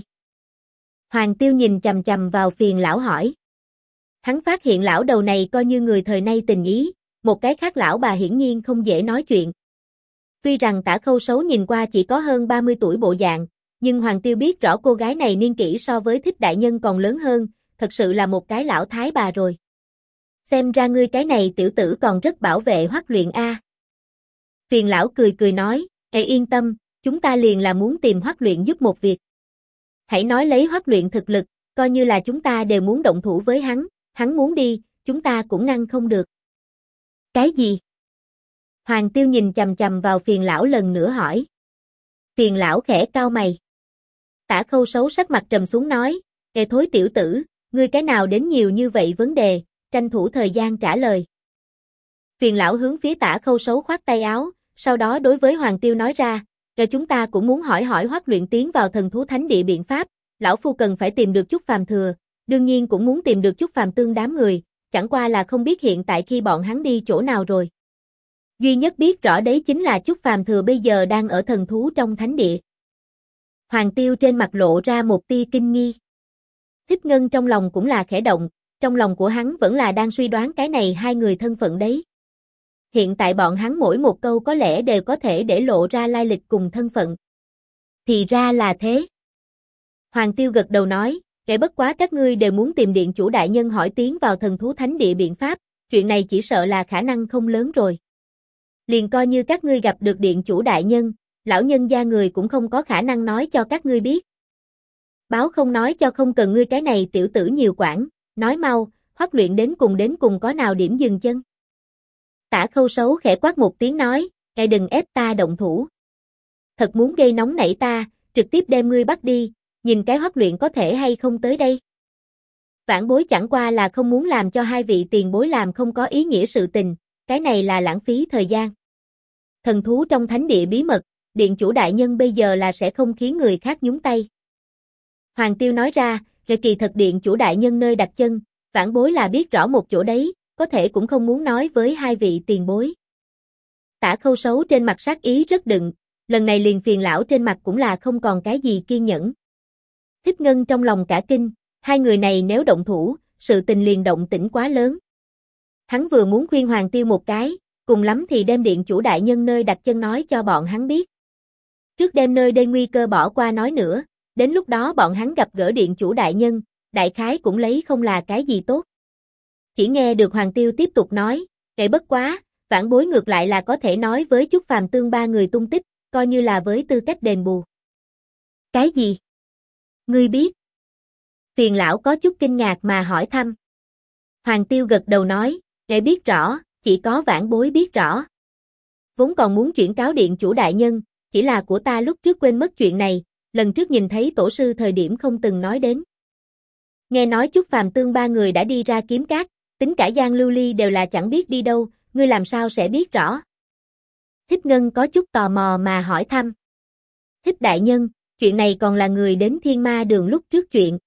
A: Hoàng Tiêu nhìn chằm chằm vào phiền lão hỏi. Hắn phát hiện lão đầu này coi như người thời nay tình ý, một cái khác lão bà hiển nhiên không dễ nói chuyện. Tuy rằng Tả Khâu Sấu nhìn qua chỉ có hơn 30 tuổi bộ dạng, nhưng Hoàng Tiêu biết rõ cô gái này niên kỷ so với Thích đại nhân còn lớn hơn, thật sự là một cái lão thái bà rồi. Xem ra ngươi cái này tiểu tử còn rất bảo vệ Hoắc Luyện a. Phiền lão cười cười nói, yên tâm, chúng ta liền là muốn tìm Hoắc Luyện giúp một việc. Hãy nói lấy Hoắc Luyện thực lực, coi như là chúng ta đều muốn động thủ với hắn muốn đi, chúng ta cũng ngăn không được. Cái gì? Hoàng Tiêu nhìn chằm chằm vào phiền lão lần nữa hỏi. Phiền lão khẽ cau mày. Tả Khâu Sấu sắc mặt trầm xuống nói, thối tiểu tử, ngươi cái nào đến nhiều như vậy vấn đề, tranh thủ thời gian trả lời. Phiền lão hướng phía Tả Khâu Sấu khoát tay áo, sau đó đối với Hoàng Tiêu nói ra, chúng ta cũng muốn hỏi hỏi Hoắc Luyện tiến vào thần thú thánh địa biện pháp, lão phu cần phải tìm được chút phàm thừa, đương nhiên cũng muốn tìm được chút phàm tương đám người, chẳng qua là không biết hiện tại khi bọn hắn đi chỗ nào rồi. Duy nhất biết rõ đấy chính là chút phàm thừa bây giờ đang ở thần thú trong thánh địa. Hoàng Tiêu trên mặt lộ ra một tia kinh nghi. Thích Ngân trong lòng cũng là khẽ động, trong lòng của hắn vẫn là đang suy đoán cái này hai người thân phận đấy. Hiện tại bọn hắn mỗi một câu có lẽ đều có thể để lộ ra lai lịch cùng thân phận. Thì ra là thế. Hoàng Tiêu gật đầu nói, bất quá các ngươi đều muốn tìm điện chủ đại nhân hỏi tiến vào thần thú thánh địa biện pháp, chuyện này chỉ sợ là khả năng không lớn rồi. Liền coi như các ngươi gặp được điện chủ đại nhân, lão nhân gia người cũng không có khả năng nói cho các ngươi biết. Báo không nói cho không cần ngươi cái này tiểu tử nhiều quản, nói mau, Hoắc Luyện đến cùng có nào điểm dừng chân. Tả Khâu Sấu khẽ quát một tiếng nói, đừng ép ta động thủ. Thật muốn gây nóng nảy ta, trực tiếp đem ngươi bắt đi, nhìn cái Hoắc Luyện có thể hay không tới đây. Vãn bối chẳng qua là không muốn làm cho hai vị tiền bối làm không có ý nghĩa sự tình, cái này là lãng phí thời gian. Thần thú trong thánh địa bí mật, điện chủ đại nhân bây giờ là sẽ không khiến người khác nhúng tay. Hoàng Tiêu nói ra, kỳ thật điện chủ đại nhân nơi đặt chân, vãn bối là biết rõ một chỗ đấy, có thể cũng không muốn nói với hai vị tiền bối. Tả Khâu Sấu trên mặt sát ý rất đựng, lần này liền phiền lão trên mặt cũng là không còn cái gì kiên nhẫn. Thích Ngân trong lòng cả kinh, hai người này nếu động thủ, sự tình liền động tĩnh quá lớn. Hắn vừa muốn khuyên Hoàng Tiêu một cái, cùng lắm thì đem điện chủ đại nhân nơi đặt chân nói cho bọn hắn biết. Trước đem nơi đây nguy cơ bỏ qua nói nữa, đến lúc đó bọn hắn gặp gỡ điện chủ đại nhân, đại khái cũng lấy không là cái gì tốt. Chỉ nghe được Hoàng Tiêu tiếp tục nói, kệ bất quá, vãn bối ngược lại là có thể nói với Chúc Phàm Tương ba người tung tích, coi như là với tư cách đền bù. Cái gì? Ngươi biết? Phiền lão có chút kinh ngạc mà hỏi thăm. Hoàng Tiêu gật đầu nói, ngài biết rõ, chỉ có vãn bối biết rõ. Vốn còn muốn chuyển cáo điện chủ đại nhân, chỉ là của ta lúc trước quên mất chuyện này, lần trước nhìn thấy tổ sư thời điểm không từng nói đến. Nghe nói Chúc Phàm Tương ba người đã đi ra kiếm cát, tính cả Giang Lưu Ly đều là chẳng biết đi đâu, ngươi làm sao sẽ biết rõ? Thích Ngân có chút tò mò mà hỏi thăm. Thích đại nhân, chuyện này còn là người đến Thiên Ma Đường lúc trước chuyện.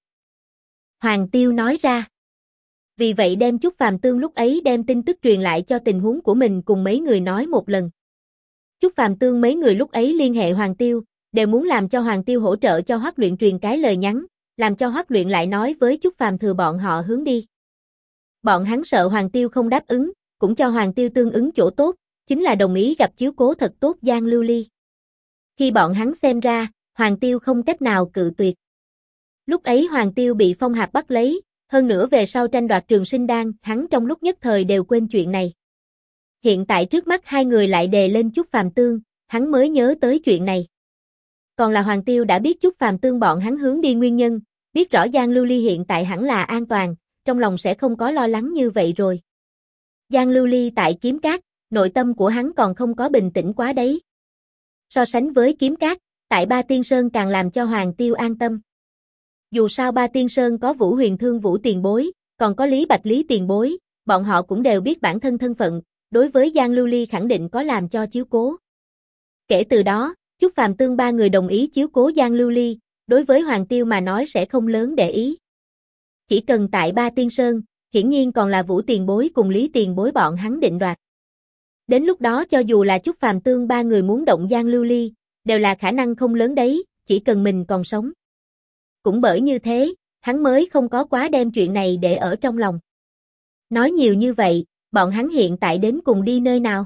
A: Hoàng Tiêu nói ra. Vì vậy đem Chúc Phàm Tương lúc ấy đem tin tức truyền lại cho tình huống của mình cùng mấy người nói một lần. Chúc Phàm Tương mấy người lúc ấy liên hệ Hoàng Tiêu, đều muốn làm cho Hoàng Tiêu hỗ trợ cho Hoắc Luyện truyền cái lời nhắn, làm cho Hoắc Luyện lại nói với Chúc Phàm Thừa bọn họ hướng đi. Bọn hắn sợ Hoàng Tiêu không đáp ứng, cũng cho Hoàng Tiêu tương ứng chỗ tốt, chính là đồng ý gặp chiếu cố thật tốt Giang Lưu Ly. Khi bọn hắn xem ra, Hoàng Tiêu không cách nào cự tuyệt. Lúc ấy Hoàng Tiêu bị Phong Hạp bắt lấy, hơn nữa về sau tranh đoạt Trường Sinh Đan, hắn trong lúc nhất thời đều quên chuyện này. Hiện tại trước mắt hai người lại đề lên Chúc Phàm Tương, hắn mới nhớ tới chuyện này. Còn là Hoàng Tiêu đã biết Chúc Phàm Tương bọn hắn hướng đi nguyên nhân, biết rõ Giang Lưu Ly hiện tại hẳn là an toàn, trong lòng sẽ không có lo lắng như vậy rồi. Giang Lưu Ly tại kiếm cát, nội tâm của hắn còn không có bình tĩnh quá đấy. So sánh với kiếm cát, tại Ba Tiên Sơn càng làm cho Hoàng Tiêu an tâm. Dù sao Ba Tiên Sơn có Vũ Huyền Thương Vũ tiền bối, còn có Lý Bạch Lý tiền bối, bọn họ cũng đều biết bản thân thân phận, đối với Giang Lưu Ly khẳng định có làm cho chiếu cố. Kể từ đó, Chúc Phàm Tương ba người đồng ý chiếu cố Giang Lưu Ly, đối với Hoàng Tiêu mà nói sẽ không lớn để ý. Chỉ cần tại Ba Tiên Sơn, hiển nhiên còn là Vũ tiền bối cùng Lý tiền bối bọn hắn định đoạt. Đến lúc đó cho dù là Chúc Phàm Tương ba người muốn động Giang Lưu Ly, đều là khả năng không lớn đấy, chỉ cần mình còn sống. Cũng bởi như thế, hắn mới không có quá đem chuyện này để ở trong lòng. Nói nhiều như vậy, bọn hắn hiện tại đến cùng đi nơi nào?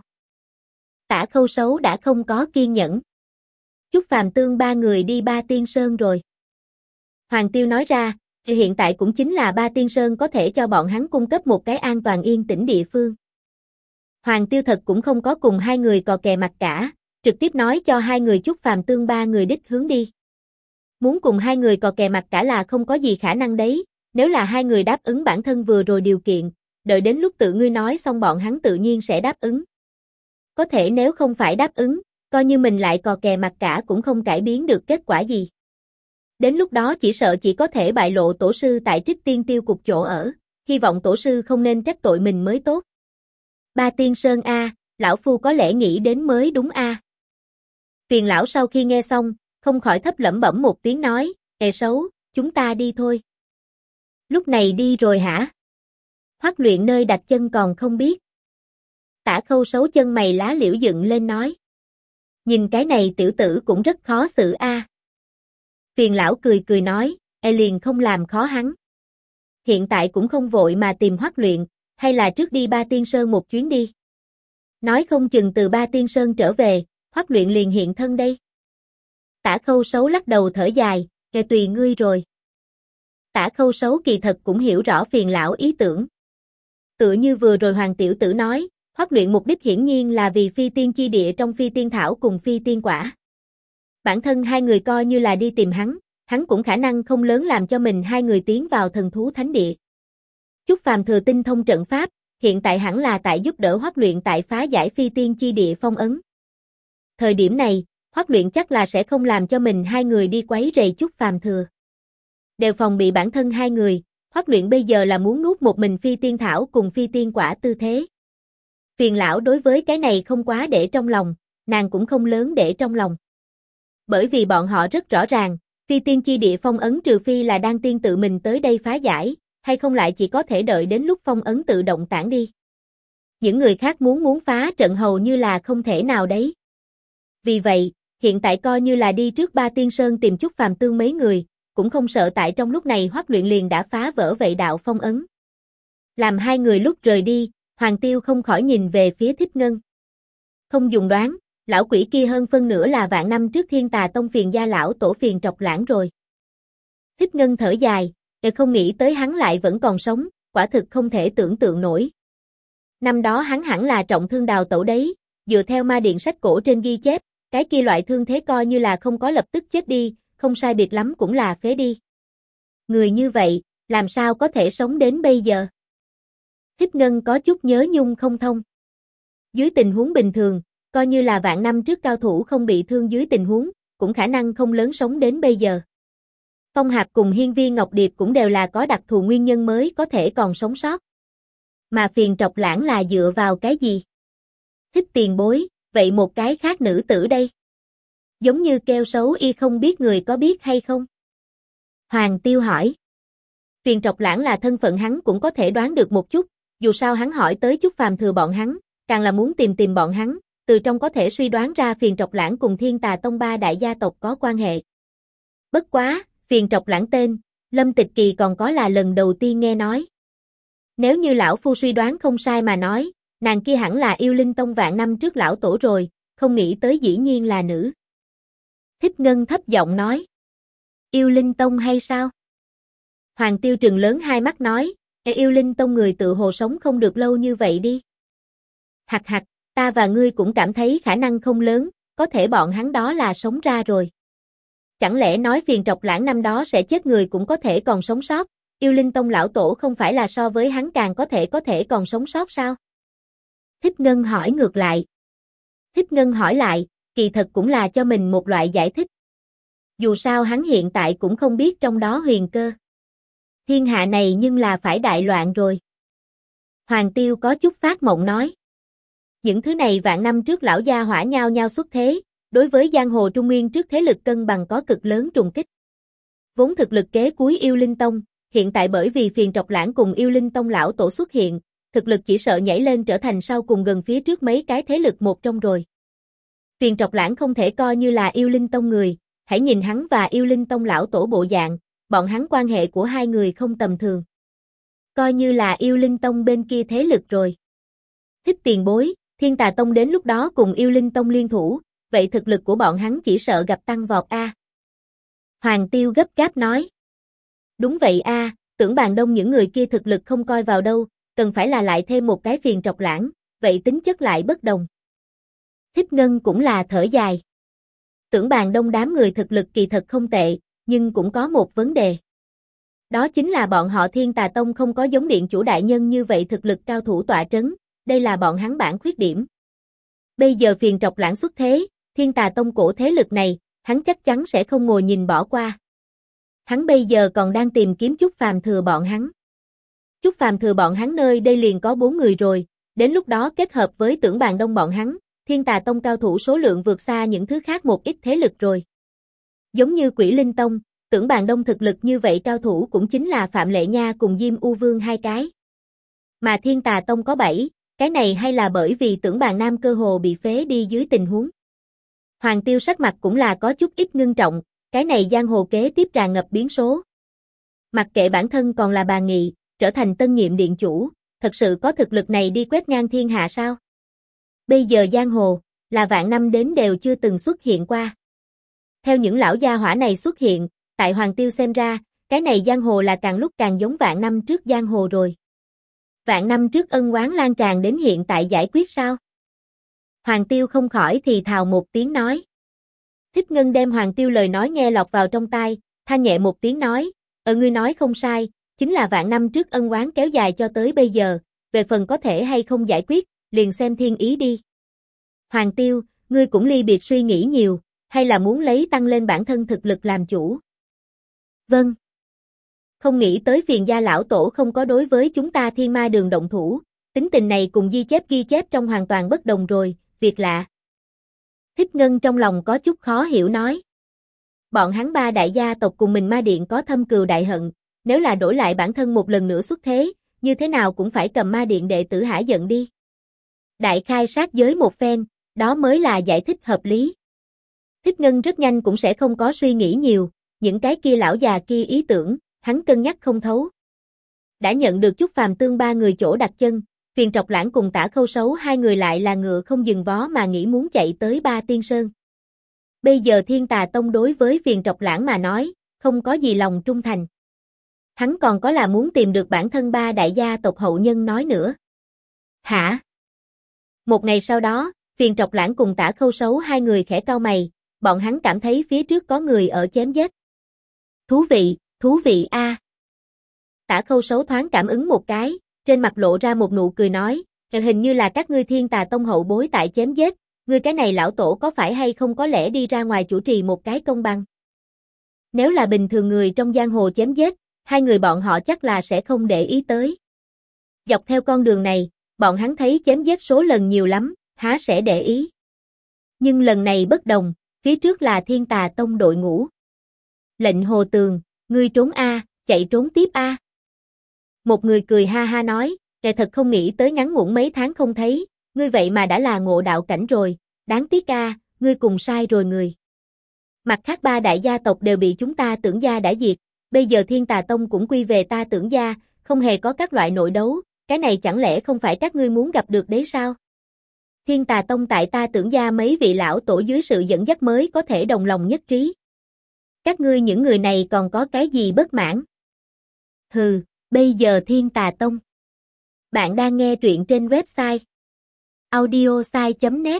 A: Tả Khâu Sấu đã không có kiên nhẫn. Chúc Phàm Tương ba người đi Ba Tiên Sơn rồi. Hoàng Tiêu nói ra, thì hiện tại cũng chính là Ba Tiên Sơn có thể cho bọn hắn cung cấp một cái an toàn yên tĩnh địa phương. Hoàng Tiêu thật cũng không có cùng hai người cò kè mặt cả, trực tiếp nói cho hai người Chúc Phàm Tương ba người đích hướng đi. Muốn cùng hai người cò kè mặt cả là không có gì khả năng đấy, nếu là hai người đáp ứng bản thân vừa rồi điều kiện, đợi đến lúc tự ngươi nói xong bọn hắn tự nhiên sẽ đáp ứng. Có thể nếu không phải đáp ứng, coi như mình lại cò kè mặt cả cũng không cải biến được kết quả gì. Đến lúc đó chỉ sợ chỉ có thể bại lộ tổ sư tại Trích Tiên Tiêu cục chỗ ở, hy vọng tổ sư không nên trách tội mình mới tốt. Ba Tiên Sơn a, lão phu có lẽ nghĩ đến mới đúng a. Phiền lão sau khi nghe xong, không khỏi thấp lẩm bẩm một tiếng nói, "Ê xấu, chúng ta đi thôi." Lúc này đi rồi hả? Hoắc Luyện nơi đặt chân còn không biết. Tả Khâu Sấu chân mày lá liễu dựng lên nói. Nhìn cái này tiểu tử cũng rất khó xử a. Phiền lão cười cười nói, liền không làm khó hắn. Hiện tại cũng không vội mà tìm Hoắc Luyện, hay là trước đi Ba Tiên Sơn một chuyến đi. Nói không chừng từ Ba Tiên Sơn trở về, Hoắc Luyện liền hiện thân đây. Tả Khâu Sấu lắc đầu thở dài, tùy ngươi rồi. Tả Khâu Sấu kỳ thật cũng hiểu rõ phiền lão ý tưởng. Tựa như vừa rồi Hoàng tiểu tử nói, Hoắc Luyện mục đích hiển nhiên là vì phi tiên chi địa trong phi tiên thảo cùng phi tiên quả. Bản thân hai người coi như là đi tìm hắn cũng khả năng không lớn làm cho mình hai người tiến vào thần thú thánh địa. Chúc Phàm Thừa tinh thông trận pháp, hiện tại hẳn là tại giúp đỡ Hoắc Luyện tại phá giải phi tiên chi địa phong ấn. Thời điểm này, Hoắc Luyện chắc là sẽ không làm cho mình hai người đi quấy rầy Chúc Phàm Thừa. Đều phòng bị bản thân hai người, Hoắc Luyện bây giờ là muốn nuốt một mình phi tiên thảo cùng phi tiên quả tư thế. Phiền lão đối với cái này không quá để trong lòng, nàng cũng không lớn để trong lòng. Bởi vì bọn họ rất rõ ràng, phi tiên chi địa phong ấn trừ phi là đang tiên tự mình tới đây phá giải, hay không lại chỉ có thể đợi đến lúc phong ấn tự động tản đi. Những người khác muốn phá trận hầu như là không thể nào đấy. Vì vậy, hiện tại coi như là đi trước Ba Tiên Sơn tìm Chúc Phàm Tương mấy người, cũng không sợ tại trong lúc này Hoắc Luyện liền đã phá vỡ vậy đạo phong ấn. Làm hai người lúc rời đi, Hoàng Tiêu không khỏi nhìn về phía Thích Ngân. Không dùng đoán, lão quỷ kia hơn phân nửa là vạn năm trước Thiên Tà Tông Phiền gia lão tổ Phiền Trọc Lãng rồi. Thích Ngân thở dài, không nghĩ tới hắn lại vẫn còn sống, quả thực không thể tưởng tượng nổi. Năm đó hắn hẳn là trọng thương đào tẩu đấy, dựa theo ma điện sách cổ trên ghi chép, cái kia loại thương thế coi như là không có lập tức chết đi, không sai biệt lắm cũng là phế đi. Người như vậy, làm sao có thể sống đến bây giờ? Thích Ngân có chút nhớ nhung không thông. Dưới tình huống bình thường, coi như là vạn năm trước cao thủ không bị thương dưới tình huống, cũng khả năng không lớn sống đến bây giờ. Phong Hạp cùng Hiên Viên Ngọc Điệp cũng đều là có đặc thù nguyên nhân mới có thể còn sống sót. Mà Phiền Trọc Lãng là dựa vào cái gì? Thích tiền bối, vậy một cái khác nữ tử đây? Giống như keo xấu y không biết người có biết hay không? Hoàng Tiêu hỏi. Phiền Trọc Lãng là thân phận hắn cũng có thể đoán được một chút, dù sao hắn hỏi tới chút phàm thừa bọn hắn, càng là muốn tìm bọn hắn, từ trong có thể suy đoán ra Phiền Trọc Lãng cùng Thiên Tà Tông ba đại gia tộc có quan hệ. Bất quá, Phiền Trọc Lãng tên, Lâm Tịch Kỳ còn có là lần đầu tiên nghe nói. Nếu như lão phu suy đoán không sai mà nói, nàng kia hẳn là Yêu Linh Tông vạn năm trước lão tổ rồi, không nghĩ tới dĩ nhiên là nữ. Thích Ngân thấp giọng nói. Yêu Linh Tông hay sao? Hoàng Tiêu trừng lớn hai mắt nói, Yêu Linh Tông người tự hồ sống không được lâu như vậy đi. Hặc hặc, ta và ngươi cũng cảm thấy khả năng không lớn, có thể bọn hắn đó là sống ra rồi. Chẳng lẽ nói Phiền Trọc Lãng năm đó sẽ chết người cũng có thể còn sống sót, Yêu Linh Tông lão tổ không phải là so với hắn càng có thể còn sống sót sao? Thích Ngân hỏi ngược lại. Thích Ngân hỏi lại, kỳ thật cũng là cho mình một loại giải thích. Dù sao hắn hiện tại cũng không biết trong đó huyền cơ. Thiên hạ này nhưng là phải đại loạn rồi. Hoàng Tiêu có chút phát mộng nói. Những thứ này vạn năm trước lão gia hỏa nhau nhau xuất thế, đối với giang hồ trung nguyên trước thế lực cân bằng có cực lớn trùng kích. Vốn thực lực kế cuối Yêu Linh Tông, hiện tại bởi vì Phiền Trọc Lãng cùng Yêu Linh Tông lão tổ xuất hiện, thực lực chỉ sợ nhảy lên trở thành sau cùng gần phía trước mấy cái thế lực một trong rồi. Phiền Trọc Lãng không thể coi như là Yêu Linh Tông người, hãy nhìn hắn và Yêu Linh Tông lão tổ bộ dạng, bọn hắn quan hệ của hai người không tầm thường. Coi như là Yêu Linh Tông bên kia thế lực rồi. Thích tiền bối, Thiên Tà Tông đến lúc đó cùng Yêu Linh Tông liên thủ, vậy thực lực của bọn hắn chỉ sợ gặp tăng vọt a. Hoàng Tiêu gấp gáp nói. Đúng vậy a, Tưởng Bàn Đông những người kia thực lực không coi vào đâu, cần phải là lại thêm một cái Phiền Trọc Lãng, vậy tính chất lại bất đồng. Thích Ngân cũng là thở dài. Tưởng Bàn Đông đám người thực lực kỳ thật không tệ, nhưng cũng có một vấn đề. Đó chính là bọn họ Thiên Tà Tông không có giống điện chủ đại nhân như vậy thực lực cao thủ tọa trấn, đây là bọn hắn bản khuyết điểm. Bây giờ Phiền Trọc Lãng xuất thế, Thiên Tà Tông cổ thế lực này, hắn chắc chắn sẽ không ngồi nhìn bỏ qua. Hắn bây giờ còn đang tìm kiếm chút phàm thừa bọn hắn. Chút phàm thừa bọn hắn nơi đây liền có 4 người rồi, đến lúc đó kết hợp với Tưởng Bàn Đông bọn hắn, Thiên Tà Tông cao thủ số lượng vượt xa những thứ khác một ít thế lực rồi. Giống như Quỷ Linh Tông, Tưởng Bàn Đông thực lực như vậy cao thủ cũng chính là Phạm Lệ Nha cùng Diêm U Vương hai cái. Mà Thiên Tà Tông có 7, cái này hay là bởi vì Tưởng Bàn Nam cơ hồ bị phế đi dưới tình huống. Hoàng Tiêu sắc mặt cũng là có chút ít ngưng trọng, cái này giang hồ kế tiếp tràn ngập biến số. Mặc kệ bản thân còn là bà Nghị, trở thành tân nhiệm điện chủ, thật sự có thực lực này đi quét ngang thiên hạ sao? Bây giờ giang hồ, là vạn năm đến đều chưa từng xuất hiện qua. Theo những lão gia hỏa này xuất hiện, tại Hoàng Tiêu xem ra, cái này giang hồ là càng lúc càng giống vạn năm trước giang hồ rồi. Vạn năm trước ân oán lan tràn đến hiện tại giải quyết sao? Hoàng Tiêu không khỏi thì thào một tiếng nói. Thích Ngân đem Hoàng Tiêu lời nói nghe lọt vào trong tai, than nhẹ một tiếng nói, ngươi nói không sai, chính là vạn năm trước ân oán kéo dài cho tới bây giờ, về phần có thể hay không giải quyết, liền xem thiên ý đi. Hoàng Tiêu, ngươi cũng ly biệt suy nghĩ nhiều, hay là muốn lấy tăng lên bản thân thực lực làm chủ? Vâng. Không nghĩ tới Phiền gia lão tổ không có đối với chúng ta Thiên Ma Đường động thủ, tính tình này cùng ghi chép trong hoàn toàn bất đồng rồi, việc lạ. Thích Ngân trong lòng có chút khó hiểu nói. Bọn hắn ba đại gia tộc cùng mình Ma Điện có thâm cừu đại hận, nếu là đổi lại bản thân một lần nữa xuất thế, như thế nào cũng phải cầm Ma Điện đệ tử hả giận đi. Đại khai sát giới một phen, đó mới là giải thích hợp lý. Thích Ngân rất nhanh cũng sẽ không có suy nghĩ nhiều, những cái kia lão già kia ý tưởng, hắn cân nhắc không thấu. Đã nhận được chút phàm tương ba người chỗ đặt chân, Phiền Trọc Lãng cùng Tả Khâu Sấu hai người lại là ngựa không dừng vó mà nghĩ muốn chạy tới Ba Tiên Sơn. Bây giờ Thiên Tà Tông đối với Phiền Trọc Lãng mà nói, không có gì lòng trung thành. Hắn còn có là muốn tìm được bản thân ba đại gia tộc hậu nhân nói nữa. Hả? Một ngày sau đó, Phiền Trọc Lãng cùng Tả Khâu Sấu hai người khẽ cau mày, bọn hắn cảm thấy phía trước có người ở chém giết. Thú vị a. Tả Khâu Sấu thoáng cảm ứng một cái, trên mặt lộ ra một nụ cười nói, hình như là các ngươi Thiên Tà Tông hậu bối tại chém giết, ngươi cái này lão tổ có phải hay không có lẽ đi ra ngoài chủ trì một cái công bằng. Nếu là bình thường người trong giang hồ chém giết, hai người bọn họ chắc là sẽ không để ý tới. Dọc theo con đường này, bọn hắn thấy chém giết số lần nhiều lắm, há sẽ để ý. Nhưng lần này bất đồng, phía trước là Thiên Tà Tông đội ngũ. Lệnh Hồ Tường, ngươi trốn a, chạy trốn tiếp a. Một người cười ha ha nói, thật không nghĩ tới ngắn ngủn mấy tháng không thấy, ngươi vậy mà đã là ngộ đạo cảnh rồi, đáng tiếc a, ngươi cùng sai rồi người. Mặt khác ba đại gia tộc đều bị chúng ta Tưởng gia đã diệt, bây giờ Thiên Tà Tông cũng quy về ta Tưởng gia, không hề có các loại nội đấu, cái này chẳng lẽ không phải các ngươi muốn gặp được đấy sao? Thiên Tà Tông tại ta Tưởng gia mấy vị lão tổ dưới sự dẫn dắt mới có thể đồng lòng nhất trí. Các ngươi những người này còn có cái gì bất mãn? Hừ, bây giờ Thiên Tà Tông. Bạn đang nghe truyện trên website audiosai.net.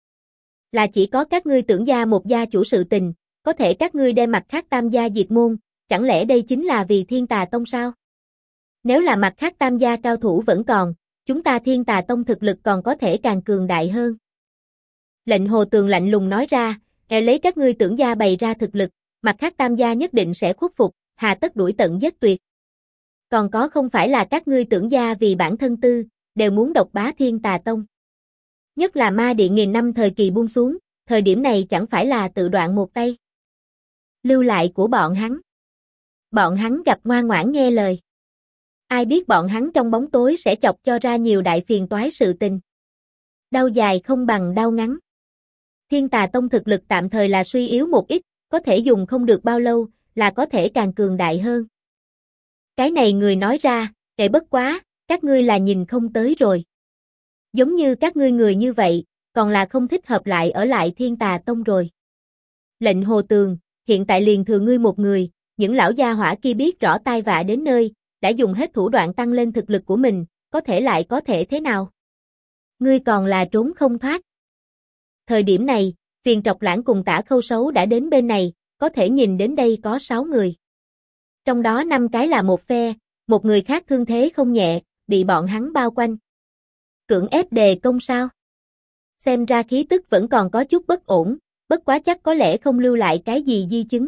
A: Là chỉ có các ngươi Tưởng gia một gia chủ sự tình, có thể các ngươi đem mặt khác tam gia diệt môn, chẳng lẽ đây chính là vì Thiên Tà Tông sao? Nếu là mặt khác tam gia cao thủ vẫn còn, chúng ta Thiên Tà Tông thực lực còn có thể càng cường đại hơn. Lệnh Hồ Tường lạnh lùng nói ra, lấy các ngươi Tưởng gia bày ra thực lực, mặt khác tam gia nhất định sẽ khuất phục, hà tất đuổi tận giết tuyệt. Còn có không phải là các ngươi Tưởng gia vì bản thân tư, đều muốn độc bá Thiên Tà Tông. Nhất là ma điện nghìn năm thời kỳ buông xuống, thời điểm này chẳng phải là tự đoạn một tay. Lưu lại của bọn hắn. Bọn hắn gặp ngoan ngoãn nghe lời. Ai biết bọn hắn trong bóng tối sẽ chọc cho ra nhiều đại phiền toái sự tình. Đau dài không bằng đau ngắn. Thiên Tà Tông thực lực tạm thời là suy yếu một ít, có thể dùng không được bao lâu, là có thể càng cường đại hơn. Cái này người nói ra, bất quá, các ngươi là nhìn không tới rồi. Giống như các ngươi người như vậy, còn là không thích hợp lại ở lại Thiên Tà Tông rồi. Lệnh Hồ Tường, hiện tại liền thừa ngươi một người, những lão gia hỏa kia biết rõ tai vạ đến nơi, đã dùng hết thủ đoạn tăng lên thực lực của mình, có thể lại có thể thế nào? Ngươi còn là trốn không thoát. Thời điểm này, Phiền Trọc Lãng cùng Tả Khâu Sấu đã đến bên này, có thể nhìn đến đây có 6 người. Trong đó 5 cái là một phe, một người khác thương thế không nhẹ, bị bọn hắn bao quanh. Cưỡng ép đề công sao? Xem ra khí tức vẫn còn có chút bất ổn, bất quá chắc có lẽ không lưu lại cái gì di chứng.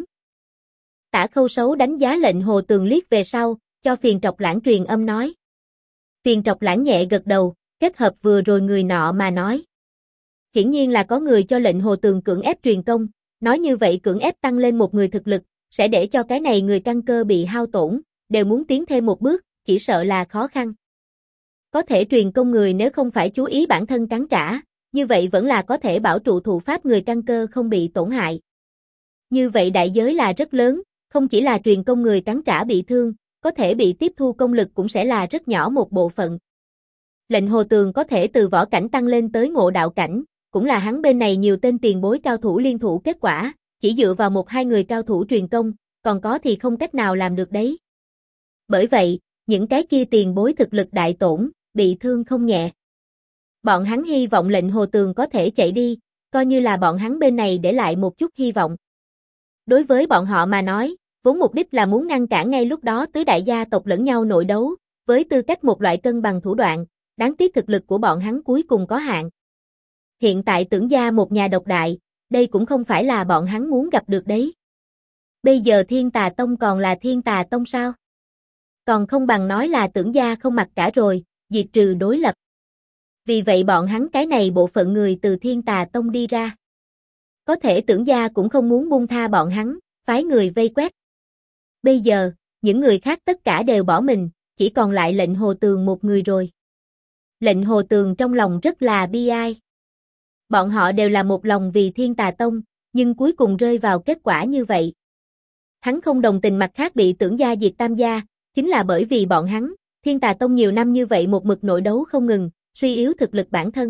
A: Tả Khâu Sấu đánh giá Lệnh Hồ Tường liếc về sau, cho Phiền Trọc Lãng truyền âm nói. Phiền Trọc Lãng nhẹ gật đầu, kết hợp vừa rồi người nọ mà nói. Hiển nhiên là có người cho Lệnh Hồ Tường cưỡng ép truyền công, nói như vậy cưỡng ép tăng lên một người thực lực, sẽ để cho cái này người căn cơ bị hao tổn, đều muốn tiến thêm một bước, chỉ sợ là khó khăn. Có thể truyền công người nếu không phải chú ý bản thân cắn trả, như vậy vẫn là có thể bảo trụ thụ pháp người căn cơ không bị tổn hại. Như vậy đại giới là rất lớn, không chỉ là truyền công người cắn trả bị thương, có thể bị tiếp thu công lực cũng sẽ là rất nhỏ một bộ phận. Lệnh Hồ Tường có thể từ võ cảnh tăng lên tới ngộ đạo cảnh, cũng là hắn bên này nhiều tên tiền bối cao thủ liên thủ kết quả, chỉ dựa vào một hai người cao thủ truyền công, còn có thì không cách nào làm được đấy. Bởi vậy, những cái kia tiền bối thực lực đại tổn, bị thương không nhẹ. Bọn hắn hy vọng Lệnh Hồ Tường có thể chạy đi, coi như là bọn hắn bên này để lại một chút hy vọng. Đối với bọn họ mà nói, vốn mục đích là muốn ngăn cản ngay lúc đó tứ đại gia tộc lẫn nhau nội đấu, với tư cách một loại cân bằng thủ đoạn, đáng tiếc thực lực của bọn hắn cuối cùng có hạn. Hiện tại Tưởng gia một nhà độc đại, đây cũng không phải là bọn hắn muốn gặp được đấy. Bây giờ Thiên Tà Tông còn là Thiên Tà Tông sao? Còn không bằng nói là Tưởng gia không mặc cả rồi, diệt trừ đối lập. Vì vậy bọn hắn cái này bộ phận người từ Thiên Tà Tông đi ra. Có thể Tưởng gia cũng không muốn buông tha bọn hắn, phái người vây quét. Bây giờ, những người khác tất cả đều bỏ mình, chỉ còn lại Lệnh Hồ Tường một người rồi. Lệnh Hồ Tường trong lòng rất là bi ai. Bọn họ đều là một lòng vì Thiên Tà Tông, nhưng cuối cùng rơi vào kết quả như vậy. Hắn không đồng tình mặt khác bị Tưởng gia diệt tam gia, chính là bởi vì bọn hắn, Thiên Tà Tông nhiều năm như vậy một mực nội đấu không ngừng, suy yếu thực lực bản thân.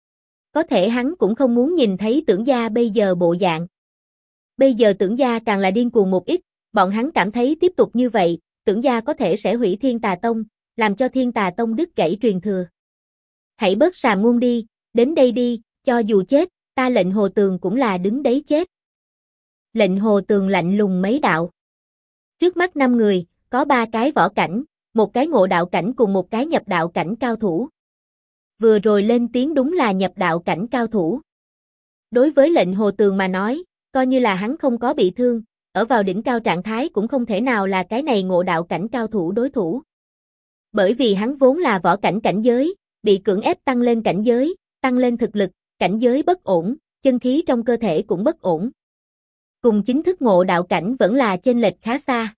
A: Có thể hắn cũng không muốn nhìn thấy Tưởng gia bây giờ bộ dạng. Bây giờ Tưởng gia càng là điên cuồng một ít, bọn hắn cảm thấy tiếp tục như vậy, Tưởng gia có thể sẽ hủy Thiên Tà Tông, làm cho Thiên Tà Tông đứt gãy truyền thừa. Hãy bớt sàm ngôn đi, đến đây đi, cho dù chết, ta Lệnh Hồ Tường cũng là đứng đấy chết. Lệnh Hồ Tường lạnh lùng mấy đạo. Trước mắt 5 người, có 3 cái võ cảnh, một cái ngộ đạo cảnh cùng một cái nhập đạo cảnh cao thủ. Vừa rồi lên tiếng đúng là nhập đạo cảnh cao thủ. Đối với Lệnh Hồ Tường mà nói, coi như là hắn không có bị thương, ở vào đỉnh cao trạng thái cũng không thể nào là cái này ngộ đạo cảnh cao thủ đối thủ. Bởi vì hắn vốn là võ cảnh cảnh giới, bị cưỡng ép tăng lên cảnh giới, tăng lên thực lực, cảnh giới bất ổn, chân khí trong cơ thể cũng bất ổn. Cùng chính thức ngộ đạo cảnh vẫn là chênh lệch khá xa.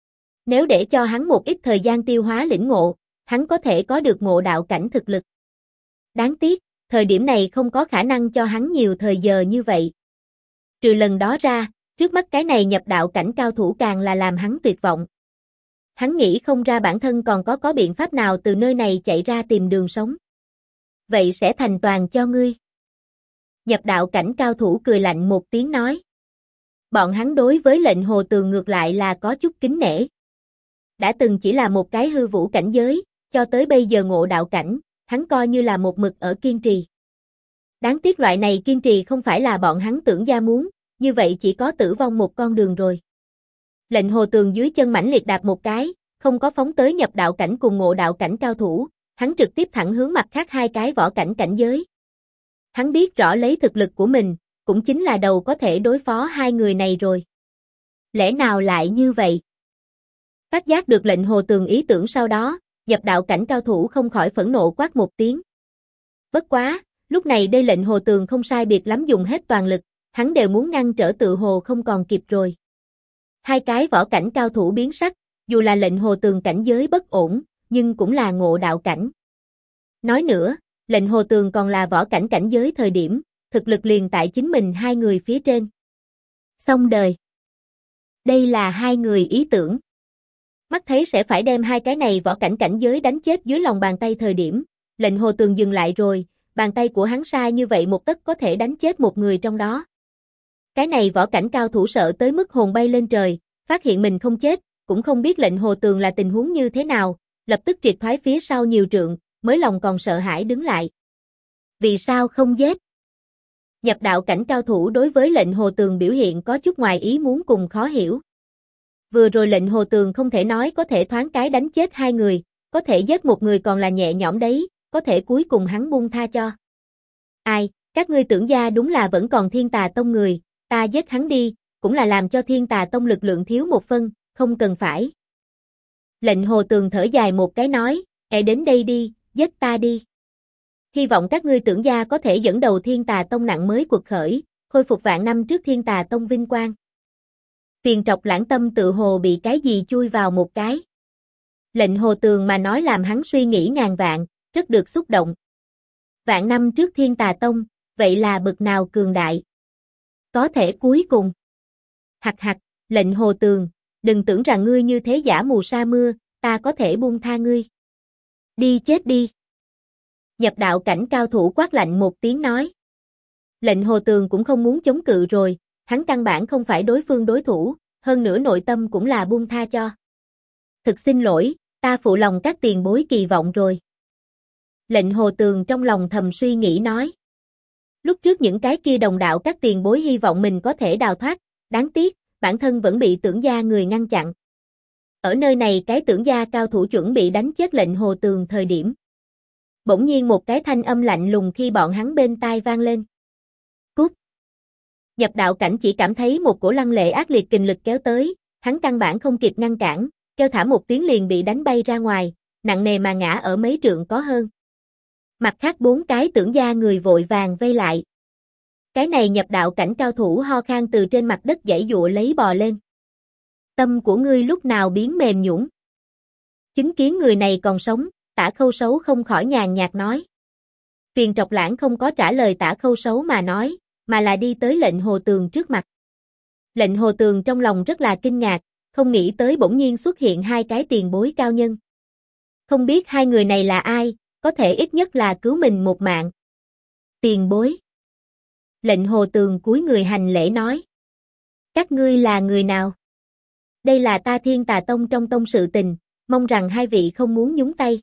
A: Nếu để cho hắn một ít thời gian tiêu hóa lĩnh ngộ, hắn có thể có được ngộ đạo cảnh thực lực. Đáng tiếc, thời điểm này không có khả năng cho hắn nhiều thời giờ như vậy. Trừ lần đó ra, trước mắt cái này nhập đạo cảnh cao thủ càng là làm hắn tuyệt vọng. Hắn nghĩ không ra bản thân còn có biện pháp nào từ nơi này chạy ra tìm đường sống. Vậy sẽ thành toàn cho ngươi. Nhập đạo cảnh cao thủ cười lạnh một tiếng nói. Bọn hắn đối với Lệnh Hồ Tường ngược lại là có chút kính nể. Đã từng chỉ là một cái hư vũ cảnh giới, cho tới bây giờ ngộ đạo cảnh, hắn coi như là một mực ở kiên trì. Đáng tiếc loại này kiên trì không phải là bọn hắn Tưởng gia muốn, như vậy chỉ có tử vong một con đường rồi. Lệnh Hồ Tường dưới chân mãnh liệt đạp một cái, không có phóng tới nhập đạo cảnh cùng ngộ đạo cảnh cao thủ, hắn trực tiếp thẳng hướng mặt khác 2 cái võ cảnh cảnh giới. Hắn biết rõ lấy thực lực của mình, cũng chính là đầu có thể đối phó 2 người này rồi. Lẽ nào lại như vậy? Phát giác được Lệnh Hồ Tường ý tưởng sau đó, nhập đạo cảnh cao thủ không khỏi phẫn nộ quát một tiếng. Bất quá, lúc này đây Lệnh Hồ Tường không sai biệt lắm dùng hết toàn lực, hắn đều muốn ngăn trở tự hồ không còn kịp rồi. 2 cái võ cảnh cao thủ biến sắc, dù là Lệnh Hồ Tường cảnh giới bất ổn, nhưng cũng là ngộ đạo cảnh. Nói nữa, Lệnh Hồ Tường còn là võ cảnh cảnh giới thời điểm, thực lực liền tại chính mình 2 người phía trên. Xong đời. Đây là 2 người ý tưởng. Mắt thấy sẽ phải đem 2 cái này võ cảnh cảnh giới đánh chết dưới lòng bàn tay thời điểm, Lệnh Hồ Tường dừng lại rồi, bàn tay của hắn sai như vậy một tấc có thể đánh chết một người trong đó. Cái này võ cảnh cao thủ sợ tới mức hồn bay lên trời, phát hiện mình không chết, cũng không biết Lệnh Hồ Tường là tình huống như thế nào, lập tức triệt thoái phía sau nhiều trượng, mới lòng còn sợ hãi đứng lại. Vì sao không giết? Nhập đạo cảnh cao thủ đối với Lệnh Hồ Tường biểu hiện có chút ngoài ý muốn cùng khó hiểu. Vừa rồi Lệnh Hồ Tường không thể nói có thể thoáng cái đánh chết 2 người, có thể giết một người còn là nhẹ nhõm đấy, có thể cuối cùng hắn buông tha cho. Ai, các ngươi Tưởng gia đúng là vẫn còn Thiên Tà Tông người, ta giết hắn đi, cũng là làm cho Thiên Tà Tông lực lượng thiếu một phân, không cần phải. Lệnh Hồ Tường thở dài một cái nói, đến đây đi, giết ta đi. Hy vọng các ngươi Tưởng gia có thể dẫn đầu Thiên Tà Tông nặng mới cuộc khởi, khôi phục vạn năm trước Thiên Tà Tông vinh quang. Tiền Trọc Lãng tâm tự hồ bị cái gì chui vào một cái. Lệnh Hồ Tường mà nói làm hắn suy nghĩ ngàn vạn, rất được xúc động. Vạn năm trước Thiên Tà Tông, vậy là bực nào cường đại. Có thể cuối cùng. Hặc hặc, Lệnh Hồ Tường, đừng tưởng rằng ngươi như thế giả mù sa mưa, ta có thể buông tha ngươi. Đi chết đi. Nhập đạo cảnh cao thủ quát lạnh một tiếng nói. Lệnh Hồ Tường cũng không muốn chống cự rồi, hắn căn bản không phải đối phương đối thủ, hơn nữa nội tâm cũng là buông tha cho. Thực xin lỗi, ta phụ lòng các tiền bối kỳ vọng rồi. Lệnh Hồ Tường trong lòng thầm suy nghĩ nói. Lúc trước những cái kia đồng đạo các tiền bối hy vọng mình có thể đào thoát, đáng tiếc, bản thân vẫn bị Tưởng gia người ngăn chặn. Ở nơi này cái Tưởng gia cao thủ chuẩn bị đánh chết Lệnh Hồ Tường thời điểm. Bỗng nhiên một cái thanh âm lạnh lùng khi bọn hắn bên tai vang lên. Cút! Nhập đạo cảnh chỉ cảm thấy một cổ lăng lệ ác liệt kình lực kéo tới, hắn căn bản không kịp ngăn cản, kêu thả một tiếng liền bị đánh bay ra ngoài, nặng nề mà ngã ở mấy trượng có hơn. Mặt khác 4 cái Tưởng gia người vội vàng vây lại. Cái này nhập đạo cảnh cao thủ ho khan từ trên mặt đất giãy giụa lấy bò lên. Tâm của ngươi lúc nào biến mềm nhũn? Chứng kiến người này còn sống, Tả Khâu Sấu không khỏi nhàn nhạt nói. Tiền Trọc Lãng không có trả lời Tả Khâu Sấu mà nói, mà là đi tới Lệnh Hồ Tường trước mặt. Lệnh Hồ Tường trong lòng rất là kinh ngạc, không nghĩ tới bỗng nhiên xuất hiện 2 cái tiền bối cao nhân. Không biết hai người này là ai, có thể ít nhất là cứu mình một mạng. Tiền bối. Lệnh Hồ Tường cúi người hành lễ nói. Các ngươi là người nào? Đây là ta Thiên Tà Tông trong tông sự tình, mong rằng hai vị không muốn nhúng tay.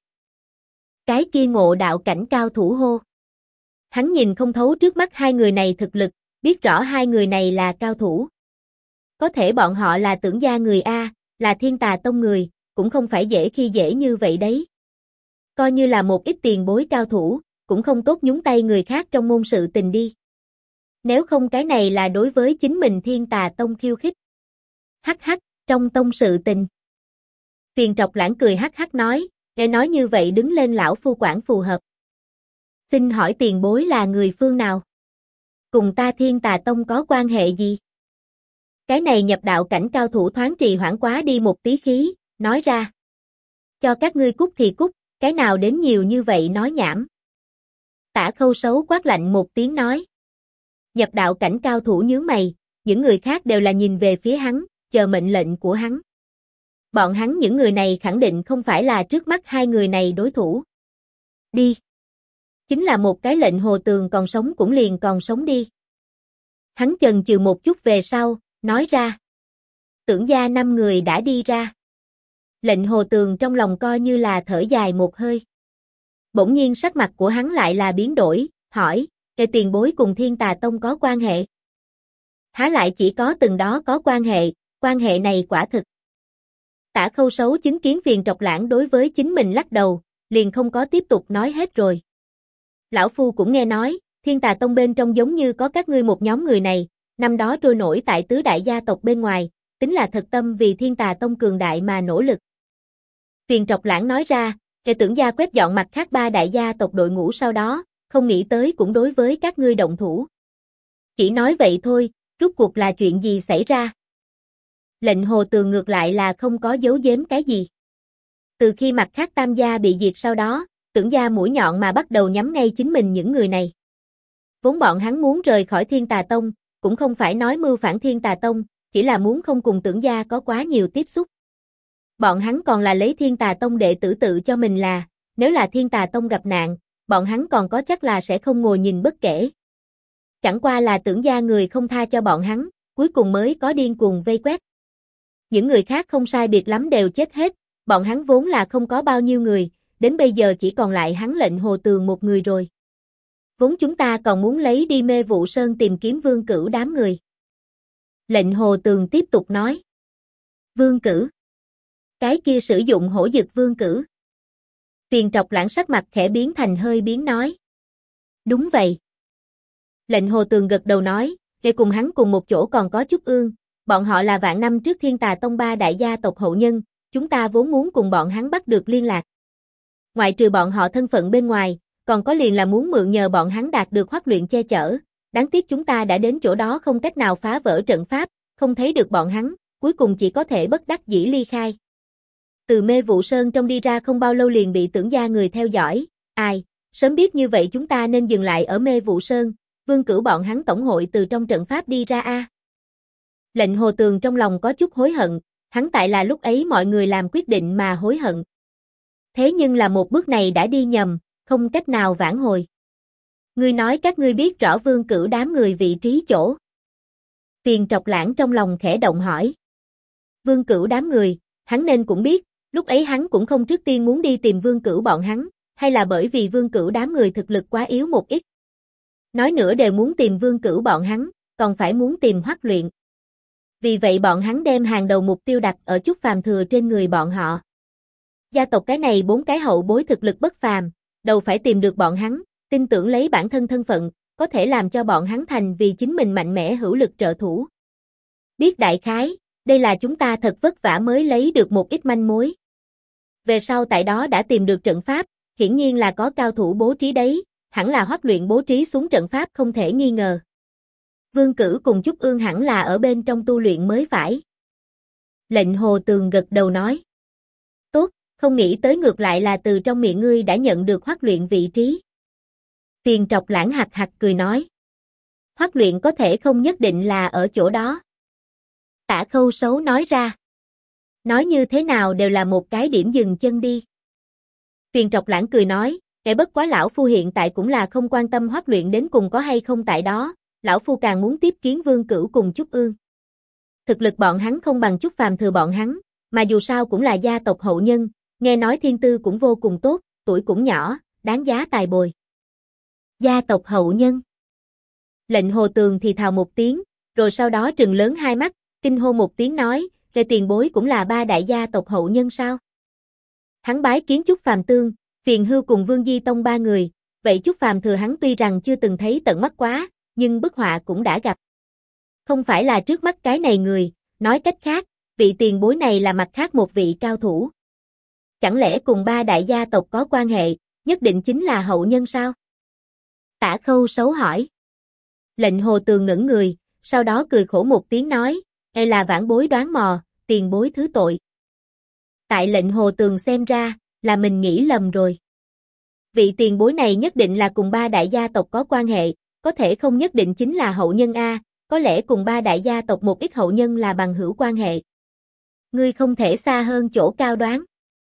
A: Cái kia Ngộ Đạo cảnh cao thủ hô. Hắn nhìn không thấu trước mắt hai người này thực lực, biết rõ hai người này là cao thủ. Có thể bọn họ là Tưởng gia người A, là Thiên Tà Tông người, cũng không phải dễ khi dễ như vậy đấy. Coi như là một ít tiền bối cao thủ, cũng không tốt nhúng tay người khác trong môn sự tình đi. Nếu không cái này là đối với chính mình Thiên Tà Tông khiêu khích. Hắc hắc, trong tông sự tình. Phiền Trọc Lãng cười hắc hắc nói, nghe nói như vậy đứng lên lão phu quản phù hợp. Xin hỏi tiền bối là người phương nào? Cùng ta Thiên Tà Tông có quan hệ gì? Cái này nhập đạo cảnh cao thủ thoáng trì hoãn quá đi một tí khí, nói ra. Cho các ngươi cút thì cút, cái nào đến nhiều như vậy nói nhảm. Tả Khâu Sấu quát lạnh một tiếng nói. Nhập đạo cảnh cao thủ nhướng mày, những người khác đều là nhìn về phía hắn, chờ mệnh lệnh của hắn. Bọn hắn những người này khẳng định không phải là trước mắt hai người này đối thủ. Đi. Chính là một cái Lệnh Hồ Tường còn sống cũng liền còn sống đi. Hắn chần chừ một chút về sau, nói ra. Tưởng gia 5 người đã đi ra. Lệnh Hồ Tường trong lòng coi như là thở dài một hơi. Bỗng nhiên sắc mặt của hắn lại là biến đổi, hỏi, kẻ tiền bối cùng Thiên Tà Tông có quan hệ? Há lại chỉ có từng đó có quan hệ này quả thực. Tả Khâu Sấu chứng kiến Phiền Trọc Lãng đối với chính mình lắc đầu, liền không có tiếp tục nói hết rồi. Lão Phu cũng nghe nói, Thiên Tà Tông bên trong giống như có các ngươi một nhóm người này, năm đó trôi nổi tại tứ đại gia tộc bên ngoài, tính là thật tâm vì Thiên Tà Tông cường đại mà nỗ lực. Phiền Trọc Lãng nói ra, kẻ Tưởng gia quét dọn mặt khác 3 đại gia tộc đội ngũ sau đó, không nghĩ tới cũng đối với các ngươi động thủ. Chỉ nói vậy thôi, rốt cuộc là chuyện gì xảy ra? Lệnh Hồ Tường ngược lại là không có giấu giếm cái gì. Từ khi mặt khác tam gia bị diệt sau đó, Tưởng gia mũi nhọn mà bắt đầu nhắm ngay chính mình những người này. Vốn bọn hắn muốn rời khỏi Thiên Tà Tông, cũng không phải nói mưu phản Thiên Tà Tông, chỉ là muốn không cùng Tưởng gia có quá nhiều tiếp xúc. Bọn hắn còn là lấy Thiên Tà Tông đệ tử tự cho mình là, nếu là Thiên Tà Tông gặp nạn, bọn hắn còn có chắc là sẽ không ngồi nhìn bất kể. Chẳng qua là Tưởng gia người không tha cho bọn hắn, cuối cùng mới có điên cuồng vây quét. Những người khác không sai biệt lắm đều chết hết, bọn hắn vốn là không có bao nhiêu người, đến bây giờ chỉ còn lại hắn Lệnh Hồ Tường một người rồi. Vốn chúng ta còn muốn lấy đi Mê Vụ Sơn tìm kiếm Vương Cửu đám người. Lệnh Hồ Tường tiếp tục nói. Vương Cửu. Cái kia sử dụng hổ dực Vương Cửu. Phiền Trọc Lãng sắc mặt khẽ biến thành hơi biến nói. Đúng vậy. Lệnh Hồ Tường gật đầu nói, kể cùng hắn cùng một chỗ còn có Trúc Ương, bọn họ là vạn năm trước Thiên Tà Tông 3 đại gia tộc hậu nhân, chúng ta vốn muốn cùng bọn hắn bắt được liên lạc. Ngoại trừ bọn họ thân phận bên ngoài, còn có liền là muốn mượn nhờ bọn hắn đạt được Hoắc Luyện che chở, đáng tiếc chúng ta đã đến chỗ đó không cách nào phá vỡ trận pháp, không thấy được bọn hắn, cuối cùng chỉ có thể bất đắc dĩ ly khai. Từ Mê Vụ Sơn trong đi ra không bao lâu liền bị Tưởng gia người theo dõi, ai, sớm biết như vậy chúng ta nên dừng lại ở Mê Vụ Sơn, Vương Cửu bọn hắn tổng hội từ trong trận pháp đi ra a. Lệnh Hồ Tường trong lòng có chút hối hận, hắn tại là lúc ấy mọi người làm quyết định mà hối hận. Thế nhưng là một bước này đã đi nhầm, không cách nào vãn hồi. Ngươi nói các ngươi biết rõ Vương Cửu đám người vị trí chỗ. Phiền Trọc Lãng trong lòng khẽ động hỏi. Vương Cửu đám người, hắn nên cũng biết, lúc ấy hắn cũng không trước tiên muốn đi tìm Vương Cửu bọn hắn, hay là bởi vì Vương Cửu đám người thực lực quá yếu một ít. Nói nữa đều muốn tìm Vương Cửu bọn hắn, còn phải muốn tìm Hoắc Luyện. Vì vậy bọn hắn đem hàng đầu mục tiêu đặt ở chút phàm thừa trên người bọn họ. Gia tộc cái này 4 cái hậu bối thực lực bất phàm, đầu phải tìm được bọn hắn, tin tưởng lấy bản thân thân phận, có thể làm cho bọn hắn thành vì chính mình mạnh mẽ hữu lực trợ thủ. Biết đại khái, đây là chúng ta thật vất vả mới lấy được một ít manh mối. Về sau tại đó đã tìm được trận pháp, hiển nhiên là có cao thủ bố trí đấy, hẳn là Hoắc Luyện bố trí xuống trận pháp không thể nghi ngờ. Vương Cửu cùng Trúc Ương hẳn là ở bên trong tu luyện mới phải. Lệnh Hồ Tường gật đầu nói. Tốt, không nghĩ tới ngược lại là từ trong miệng ngươi đã nhận được Hoắc Luyện vị trí. Phiền Trọc Lãng hạc hạc cười nói. Hoắc Luyện có thể không nhất định là ở chỗ đó. Tả Khâu Sấu nói ra. Nói như thế nào đều là một cái điểm dừng chân đi. Phiền Trọc Lãng cười nói, kẻ bất quá lão phu hiện tại cũng là không quan tâm Hoắc Luyện đến cùng có hay không tại đó, lão phu càng muốn tiếp kiến Vương Cửu cùng Trúc Ương. Thực lực bọn hắn không bằng Trúc Phàm Thừa bọn hắn, mà dù sao cũng là gia tộc hậu nhân, nghe nói thiên tư cũng vô cùng tốt, tuổi cũng nhỏ, đáng giá tài bồi. Gia tộc hậu nhân. Lệnh Hồ Tường thì thào một tiếng, rồi sau đó trừng lớn hai mắt, kinh hô một tiếng nói, Lệ tiền bối cũng là ba đại gia tộc hậu nhân sao? Hắn bái kiến Trúc Phàm Tương, Phiền Hưu cùng Vương Di Tông ba người, vậy Trúc Phàm Thừa hắn tuy rằng chưa từng thấy tận mắt quá, nhưng bức họa cũng đã gặp. Không phải là trước mắt cái này người, nói cách khác, vị tiền bối này là mặt khác một vị cao thủ. Chẳng lẽ cùng ba đại gia tộc có quan hệ, nhất định chính là hậu nhân sao? Tả Khâu Sấu hỏi. Lệnh Hồ Tường ngẩn người, sau đó cười khổ một tiếng nói, là vãn bối đoán mò, tiền bối thứ tội. Tại Lệnh Hồ Tường xem ra, là mình nghĩ lầm rồi. Vị tiền bối này nhất định là cùng ba đại gia tộc có quan hệ, có thể không nhất định chính là hậu nhân A, có lẽ cùng ba đại gia tộc một ít hậu nhân là bằng hữu quan hệ. Ngươi không thể xa hơn chỗ cao đoán.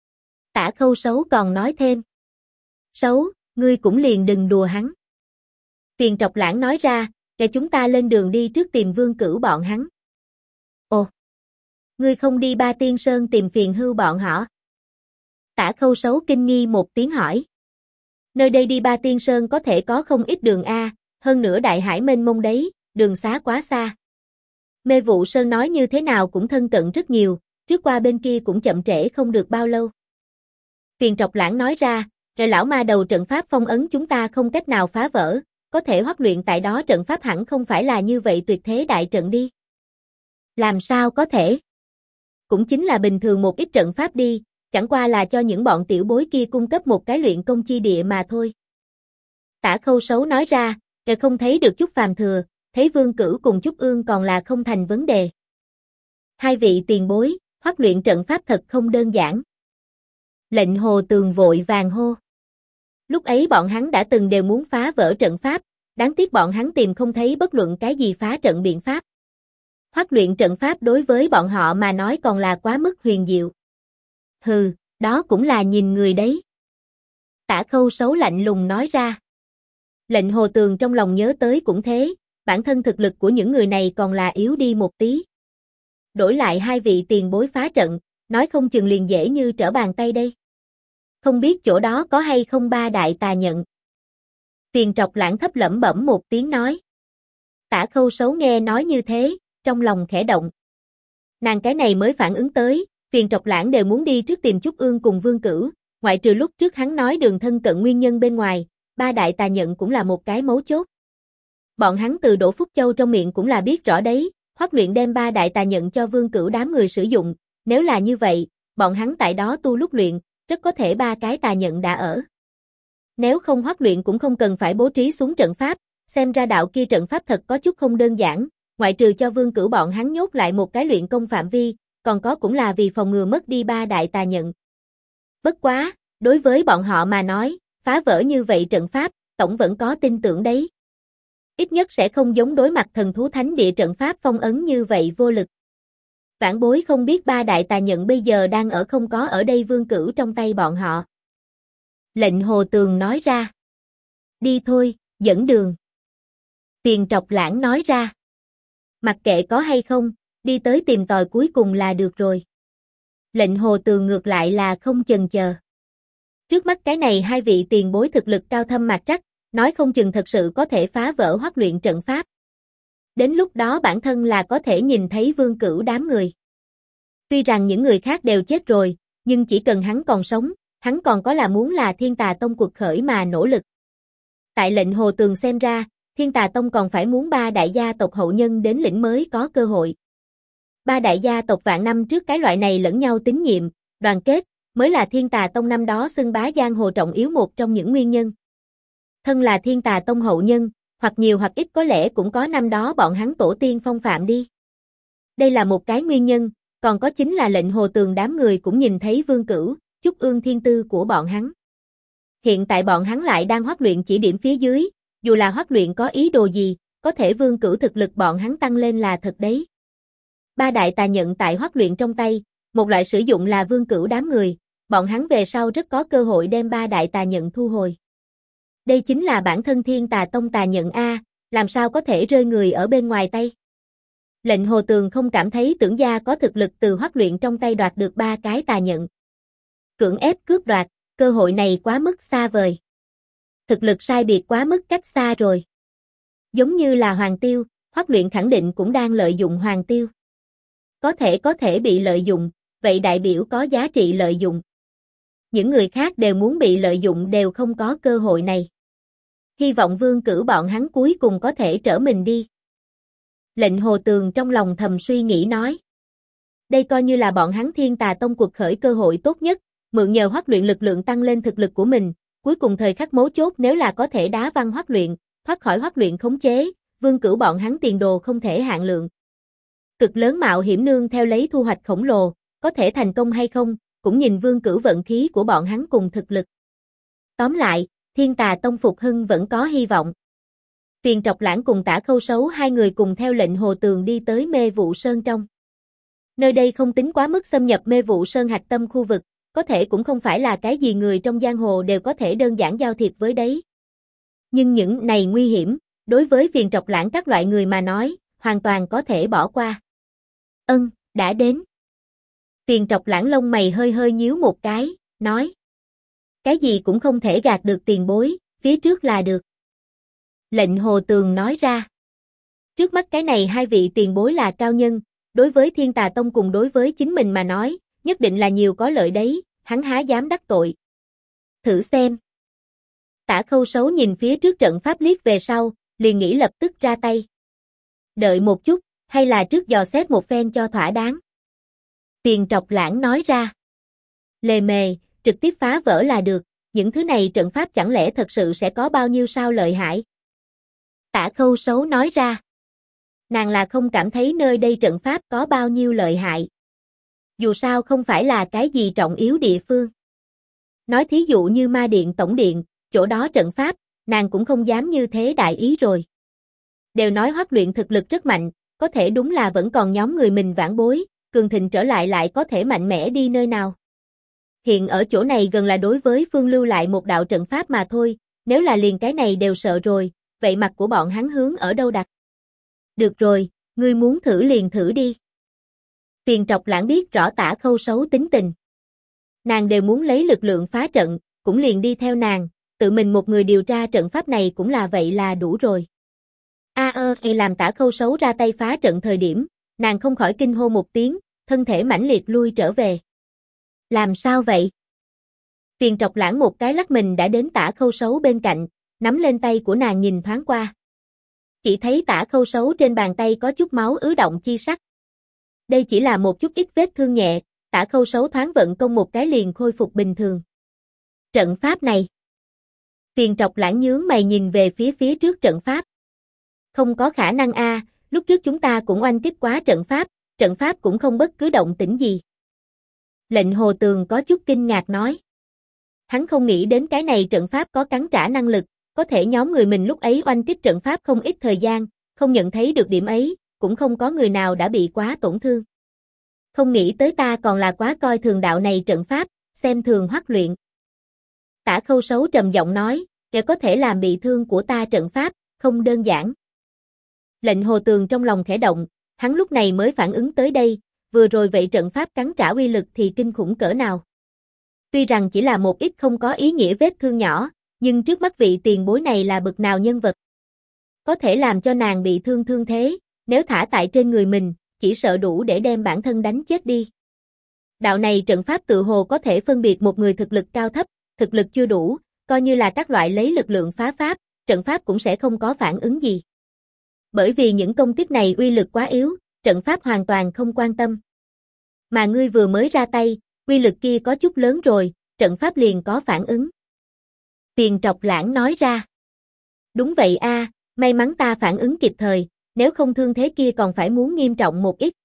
A: Tả Khâu Sấu còn nói thêm. Sấu, ngươi cũng liền đừng đùa hắn. Phiền Trọc Lãng nói ra, để chúng ta lên đường đi trước tìm Vương Cửu bọn hắn. Ồ, ngươi không đi Ba Tiên Sơn tìm Phiền Hưu bọn họ? Tả Khâu Sấu kinh nghi một tiếng hỏi. Nơi đây đi Ba Tiên Sơn có thể có không ít đường A, hơn nữa đại hải mênh mông đấy, đường xá quá xa. Mê Vụ Sơn nói như thế nào cũng thân cận rất nhiều, trước qua bên kia cũng chậm trễ không được bao lâu. Phiền Trọc Lãng nói ra, rồi lão ma đầu trận pháp phong ấn chúng ta không cách nào phá vỡ, có thể Hoắc Luyện tại đó trận pháp hẳn không phải là như vậy tuyệt thế đại trận đi. Làm sao có thể? Cũng chính là bình thường một ít trận pháp đi, chẳng qua là cho những bọn tiểu bối kia cung cấp một cái luyện công chi địa mà thôi. Tả Khâu Sấu nói ra, không thấy được Trúc Phàm Thừa, thấy Vương Cửu cùng Trúc Ương còn là không thành vấn đề. Hai vị tiền bối, Hoắc Luyện trận pháp thật không đơn giản. Lệnh Hồ Tường vội vàng hô. Lúc ấy bọn hắn đã từng đều muốn phá vỡ trận pháp, đáng tiếc bọn hắn tìm không thấy bất luận cái gì phá trận biện pháp. Hoắc Luyện trận pháp đối với bọn họ mà nói còn là quá mức huyền diệu. Hừ, đó cũng là nhìn người đấy. Tả Khâu Sấu lạnh lùng nói ra. Lệnh Hồ Tường trong lòng nhớ tới cũng thế, bản thân thực lực của những người này còn là yếu đi một tí. Đổi lại hai vị tiền bối phá trận, nói không chừng liền dễ như trở bàn tay đây. Không biết chỗ đó có hay không ba đại tà nhận. Phiền Trọc Lãng thấp lẩm bẩm một tiếng nói. Tả Khâu Sấu nghe nói như thế, trong lòng khẽ động. Nàng cái này mới phản ứng tới, Phiền Trọc Lãng đều muốn đi trước tìm Trúc Ương cùng Vương Cửu, ngoại trừ lúc trước hắn nói đường thân cận nguyên nhân bên ngoài, ba đại tà nhận cũng là một cái mấu chốt. Bọn hắn từ Đỗ Phúc Châu trong miệng cũng là biết rõ đấy, Hoắc Luyện đem ba đại tà nhận cho Vương Cửu đám người sử dụng, nếu là như vậy, bọn hắn tại đó tu lúc luyện, rất có thể ba cái tà nhận đã ở. Nếu không Hoắc Luyện cũng không cần phải bố trí xuống trận pháp, xem ra đạo kia trận pháp thật có chút không đơn giản, ngoại trừ cho Vương Cửu bọn hắn nhốt lại một cái luyện công phạm vi, còn có cũng là vì phòng ngừa mất đi ba đại tà nhận. Bất quá, đối với bọn họ mà nói, phá vỡ như vậy trận pháp, tổng vẫn có tin tưởng đấy. Ít nhất sẽ không giống đối mặt thần thú thánh địa trận pháp phong ấn như vậy vô lực. Vãn bối không biết ba đại tà nhận bây giờ đang ở không có ở đây Vương Cửu trong tay bọn họ. Lệnh Hồ Tường nói ra. Đi thôi, dẫn đường. Phiền Trọc Lãng nói ra. Mặc kệ có hay không, đi tới tìm tòi cuối cùng là được rồi. Lệnh Hồ Tường ngược lại là không chần chờ. Trước mắt cái này hai vị tiền bối thực lực cao thâm mạc trắc, nói không chừng thật sự có thể phá vỡ Hoắc Luyện trận pháp. Đến lúc đó bản thân là có thể nhìn thấy Vương Cửu đám người. Tuy rằng những người khác đều chết rồi, nhưng chỉ cần hắn còn sống, hắn còn có là muốn là Thiên Tà Tông cuộc khởi mà nỗ lực. Tại Lệnh Hồ Tường xem ra, Thiên Tà Tông còn phải muốn ba đại gia tộc hậu nhân đến lĩnh mới có cơ hội. Ba đại gia tộc vạn năm trước cái loại này lẫn nhau tín nhiệm, đoàn kết, mới là Thiên Tà Tông năm đó xưng bá giang hồ trọng yếu một trong những nguyên nhân. Thân là Thiên Tà Tông hậu nhân, hoặc nhiều hoặc ít có lẽ cũng có năm đó bọn hắn tổ tiên phong phạm đi. Đây là một cái nguyên nhân, còn có chính là Lệnh Hồ Tường đám người cũng nhìn thấy Vương Cửu, Trúc Ương thiên tư của bọn hắn. Hiện tại bọn hắn lại đang Hoắc Luyện chỉ điểm phía dưới, dù là Hoắc Luyện có ý đồ gì, có thể Vương Cửu thực lực bọn hắn tăng lên là thật đấy. Ba đại tà nhận tại Hoắc Luyện trong tay, một loại sử dụng là Vương Cửu đám người, bọn hắn về sau rất có cơ hội đem ba đại tà nhận thu hồi. Đây chính là bản thân Thiên Tà Tông tà nhận a, làm sao có thể rơi người ở bên ngoài tay. Lệnh Hồ Tường không cảm thấy Tưởng gia có thực lực từ Hoắc Luyện trong tay đoạt được ba cái tà nhận. Cưỡng ép cướp đoạt, cơ hội này quá mức xa vời. Thực lực sai biệt quá mức cách xa rồi. Giống như là Hoàng Tiêu, Hoắc Luyện khẳng định cũng đang lợi dụng Hoàng Tiêu. Có thể bị lợi dụng, vậy đại biểu có giá trị lợi dụng. Những người khác đều muốn bị lợi dụng đều không có cơ hội này. Hy vọng Vương Cử bọn hắn cuối cùng có thể trở mình đi. Lệnh Hồ Tường trong lòng thầm suy nghĩ nói. Đây coi như là bọn hắn Thiên Tà Tông cuộc khởi cơ hội tốt nhất, mượn nhờ Hoắc Luyện lực lượng tăng lên thực lực của mình, cuối cùng thời khắc mấu chốt nếu là có thể đá văng Hoắc Luyện, thoát khỏi Hoắc Luyện khống chế, Vương Cử bọn hắn tiền đồ không thể hạn lượng. Cực lớn mạo hiểm nương theo lấy thu hoạch khổng lồ, có thể thành công hay không, cũng nhìn Vương Cử vận khí của bọn hắn cùng thực lực. Tóm lại, Thiên Tà Tông phục hưng vẫn có hy vọng. Tiền Trọc Lãng cùng Tả Khâu Sấu hai người cùng theo Lệnh Hồ Tường đi tới Mê Vụ Sơn trong. Nơi đây không tính quá mức xâm nhập Mê Vụ Sơn hạch tâm khu vực, có thể cũng không phải là cái gì người trong giang hồ đều có thể đơn giản giao thiệp với đấy. Nhưng những này nguy hiểm, đối với Tiền Trọc Lãng các loại người mà nói, hoàn toàn có thể bỏ qua. Đã đến. Tiền Trọc Lãng lông mày hơi hơi nhíu một cái, nói. Cái gì cũng không thể gạt được tiền bối, phía trước là được. Lệnh Hồ Tường nói ra. Trước mắt cái này hai vị tiền bối là cao nhân, đối với Thiên Tà Tông cùng đối với chính mình mà nói, nhất định là nhiều có lợi đấy, hắn há dám đắc tội. Thử xem. Tả Khâu Sấu nhìn phía trước trận pháp liếc về sau, liền nghĩ lập tức ra tay. Đợi một chút, hay là trước dò xét một phen cho thỏa đáng. Tiền Trọc Lãng nói ra. Lề mề, trực tiếp phá vỡ là được, những thứ này trận pháp chẳng lẽ thật sự sẽ có bao nhiêu sao lợi hại? Tả Khâu Sấu nói ra. Nàng là không cảm thấy nơi đây trận pháp có bao nhiêu lợi hại. Dù sao không phải là cái gì trọng yếu địa phương. Nói thí dụ như Ma Điện Tổng Điện, chỗ đó trận pháp, nàng cũng không dám như thế đại ý rồi. Đều nói Hoắc Luyện thực lực rất mạnh, có thể đúng là vẫn còn nhóm người mình vãn bối, cường thịnh trở lại có thể mạnh mẽ đi nơi nào. Hiện ở chỗ này gần là đối với Phương lưu lại một đạo trận pháp mà thôi, nếu là liền cái này đều sợ rồi, vậy mặt của bọn hắn hướng ở đâu đặt? Được rồi, ngươi muốn thử liền thử đi. Tiền Trọc Lãng biết rõ Tả Khâu Sấu tính tình. Nàng đều muốn lấy lực lượng phá trận, cũng liền đi theo nàng, tự mình một người điều tra trận pháp này cũng là vậy là đủ rồi. Làm Tả Khâu Sấu ra tay phá trận thời điểm, nàng không khỏi kinh hô một tiếng, thân thể mãnh liệt lui trở về. Làm sao vậy? Tiền Trọc Lãng một cái lắc mình đã đến Tả Khâu Sấu bên cạnh, nắm lên tay của nàng nhìn thoáng qua. Chỉ thấy Tả Khâu Sấu trên bàn tay có chút máu ứ động chi sắc. Đây chỉ là một chút ít vết thương nhẹ, Tả Khâu Sấu thoáng vận công một cái liền khôi phục bình thường. Trận pháp này. Tiền Trọc Lãng nhướng mày nhìn về phía trước trận pháp. Không có khả năng a, lúc trước chúng ta cũng oanh kích quá trận pháp cũng không bất cứ động tĩnh gì. Lệnh Hồ Tường có chút kinh ngạc nói. Hắn không nghĩ đến cái này trận pháp có cắn trả năng lực, có thể nhóm người mình lúc ấy oanh kích trận pháp không ít thời gian, không nhận thấy được điểm ấy, cũng không có người nào đã bị quá tổn thương. Không nghĩ tới ta còn là quá coi thường đạo này trận pháp, xem thường Hoắc Luyện. Tả Khâu Sấu trầm giọng nói, kẻ có thể làm bị thương của ta trận pháp, không đơn giản. Lệnh Hồ Tường trong lòng khẽ động, hắn lúc này mới phản ứng tới đây, vừa rồi vậy trận pháp cắn trả uy lực thì kinh khủng cỡ nào. Tuy rằng chỉ là một ít không có ý nghĩa vết thương nhỏ, nhưng trước mắt vị tiền bối này là bậc nào nhân vật. Có thể làm cho nàng bị thương thế, nếu thả tại trên người mình, chỉ sợ đủ để đem bản thân đánh chết đi. Đạo này trận pháp tự hồ có thể phân biệt một người thực lực cao thấp, thực lực chưa đủ, coi như là các loại lấy lực lượng phá pháp, trận pháp cũng sẽ không có phản ứng gì. Bởi vì những công kích này uy lực quá yếu, trận pháp hoàn toàn không quan tâm. Mà ngươi vừa mới ra tay, uy lực kia có chút lớn rồi, trận pháp liền có phản ứng. Tiền Trọc Lãng nói ra. Đúng vậy a, may mắn ta phản ứng kịp thời, nếu không thương thế kia còn phải muốn nghiêm trọng một ít.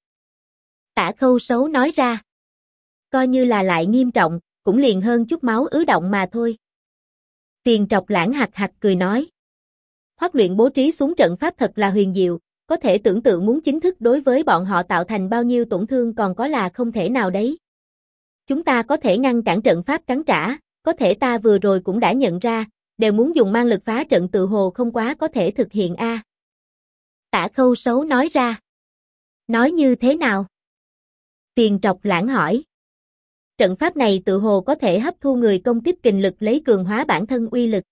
A: Tả Khâu Sấu nói ra. Coi như là lại nghiêm trọng, cũng liền hơn chút máu ứ động mà thôi. Tiền Trọc Lãng hạc hạc cười nói. Hoắc Luyện bố trí xuống trận pháp thật là huyền diệu, có thể tưởng tượng muốn chính thức đối với bọn họ tạo thành bao nhiêu tổn thương còn có là không thể nào đấy. chúng ta có thể ngăn cản trận pháp cắn trả, có thể ta vừa rồi cũng đã nhận ra, đều muốn dùng mang lực phá trận tự hồ không quá có thể thực hiện a. Tả Khâu Sấu nói ra. Nói như thế nào? Tiền Trọc Lãng hỏi. Trận pháp này tự hồ có thể hấp thu người công kích kình lực lấy cường hóa bản thân uy lực.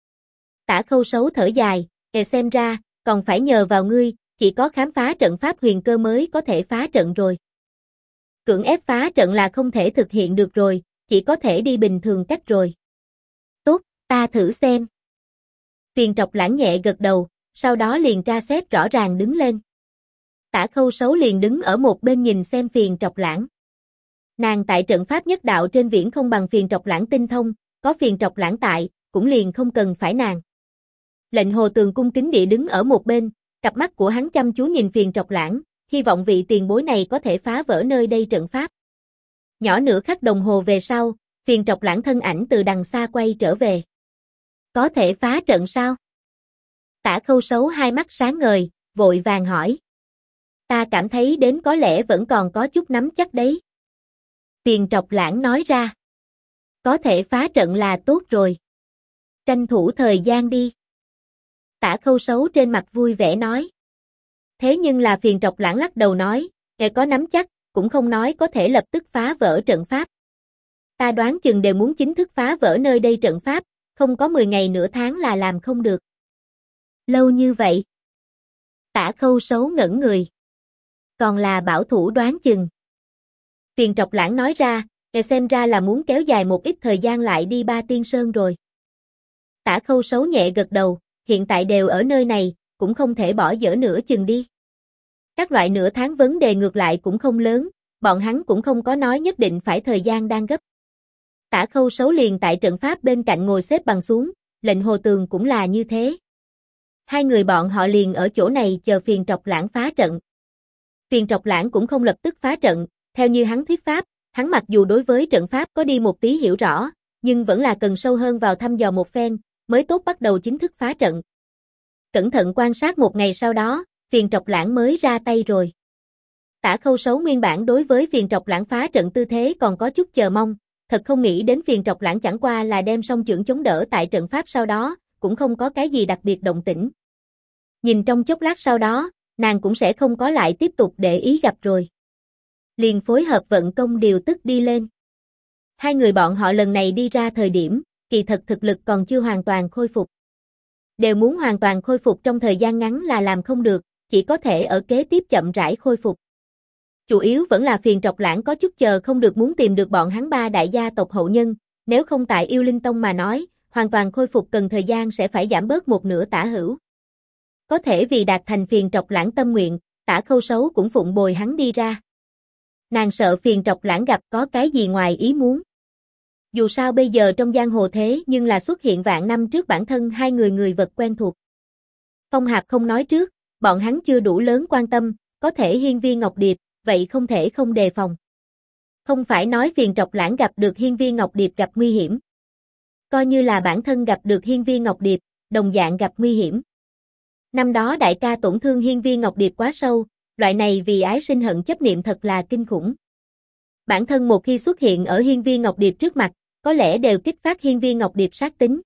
A: Tả Khâu Sấu thở dài, xem ra, còn phải nhờ vào ngươi, chỉ có khám phá trận pháp huyền cơ mới có thể phá trận rồi. Cưỡng ép phá trận là không thể thực hiện được rồi, chỉ có thể đi bình thường cách rồi. Tốt, ta thử xem. Tiền Trọc Lãng nhẹ gật đầu, sau đó liền tra xét rõ ràng đứng lên. Tả Khâu Sấu liền đứng ở một bên nhìn xem Tiền Trọc Lãng. Nàng tại trận pháp nhất đạo trên viễn không bằng Tiền Trọc Lãng tinh thông, có Tiền Trọc Lãng tại, cũng liền không cần phải nàng. Lệnh Hồ Tường cung kính địa đứng ở một bên, cặp mắt của hắn chăm chú nhìn Tiền Trọc Lãng, hy vọng vị tiền bối này có thể phá vỡ nơi đây trận pháp. Nhỏ nửa khắc đồng hồ về sau, Tiền Trọc Lãng thân ảnh từ đằng xa quay trở về. Có thể phá trận sao? Tả Khâu Sấu hai mắt sáng ngời, vội vàng hỏi. Ta cảm thấy đến có lẽ vẫn còn có chút nắm chắc đấy. Tiền Trọc Lãng nói ra. Có thể phá trận là tốt rồi. Tranh thủ thời gian đi. Tả Khâu Sấu trên mặt vui vẻ nói. Thế nhưng là Tiền Trọc Lãng lắc đầu nói, có nắm chắc, cũng không nói có thể lập tức phá vỡ trận pháp. Ta đoán chừng đều muốn chính thức phá vỡ nơi đây trận pháp, không có 10 ngày nửa tháng là làm không được. Lâu như vậy. Tả Khâu Sấu ngẩn người. Còn là bảo thủ đoán chừng. Tiền Trọc Lãng nói ra, xem ra là muốn kéo dài một ít thời gian lại đi Ba Tiên Sơn rồi. Tả Khâu Sấu nhẹ gật đầu, hiện tại đều ở nơi này, cũng không thể bỏ dở nửa chừng đi. Các loại nửa tháng vấn đề ngược lại cũng không lớn, bọn hắn cũng không có nói nhất định phải thời gian đang gấp. Tả Khâu Sấu liền tại trận pháp bên cạnh ngồi xếp bằng xuống, Lệnh Hồ Tường cũng là như thế. Hai người bọn họ liền ở chỗ này chờ Tiền Trọc Lãng phá trận. Tiền Trọc Lãng cũng không lập tức phá trận, theo như hắn thuyết pháp, hắn mặc dù đối với trận pháp có đi một tí hiểu rõ, nhưng vẫn là cần sâu hơn vào thăm dò một phen, mới tốt bắt đầu chính thức phá trận. Cẩn thận quan sát một ngày sau đó, Tiền Trọc Lãng mới ra tay rồi. Tả Khâu Sấu nguyên bản đối với Tiền Trọc Lãng phá trận tư thế còn có chút chờ mong, thật không nghĩ đến Tiền Trọc Lãng chẳng qua là đem song chưởng chống đỡ tại trận pháp sau đó, cũng không có cái gì đặc biệt động tĩnh. Nhìn trong chốc lát sau đó, nàng cũng sẽ không có lại tiếp tục để ý gặp rồi. Liền phối hợp vận công điều tức đi lên. Hai người bọn họ lần này đi ra thời điểm, kỳ thật thực lực còn chưa hoàn toàn khôi phục. Đều muốn hoàn toàn khôi phục trong thời gian ngắn là làm không được, chỉ có thể ở kế tiếp chậm rãi khôi phục. Chủ yếu vẫn là Tiền Trọc Lãng có chút chờ không được muốn tìm được bọn hắn ba đại gia tộc hậu nhân, nếu không tại Yêu Linh Tông mà nói, hoàn toàn khôi phục cần thời gian sẽ phải giảm bớt một nửa tả hữu. Có thể vì đạt thành Tiền Trọc Lãng tâm nguyện, Tả Khâu Sấu cũng phụng bồi hắn đi ra. Nàng sợ Tiền Trọc Lãng gặp có cái gì ngoài ý muốn. Dù sao bây giờ trong giang hồ thế nhưng là xuất hiện vạn năm trước bản thân hai người vật quen thuộc. Phong Hạp không nói trước, bọn hắn chưa đủ lớn quan tâm, có thể Hiên Viên Ngọc Điệp, vậy không thể không đề phòng. Không phải nói Tiền Trọc Lãng gặp được Hiên Viên Ngọc Điệp gặp nguy hiểm. Coi như là bản thân gặp được Hiên Viên Ngọc Điệp, đồng dạng gặp nguy hiểm. Năm đó đại ca tổn thương Hiên Viên Ngọc Điệp quá sâu, loại này vì ái sinh hận chấp niệm thật là kinh khủng. Bản thân một khi xuất hiện ở Hiên Viên Ngọc Điệp trước mặt, có lẽ đều kích phát Hiên Viên Ngọc Điệp sát tính.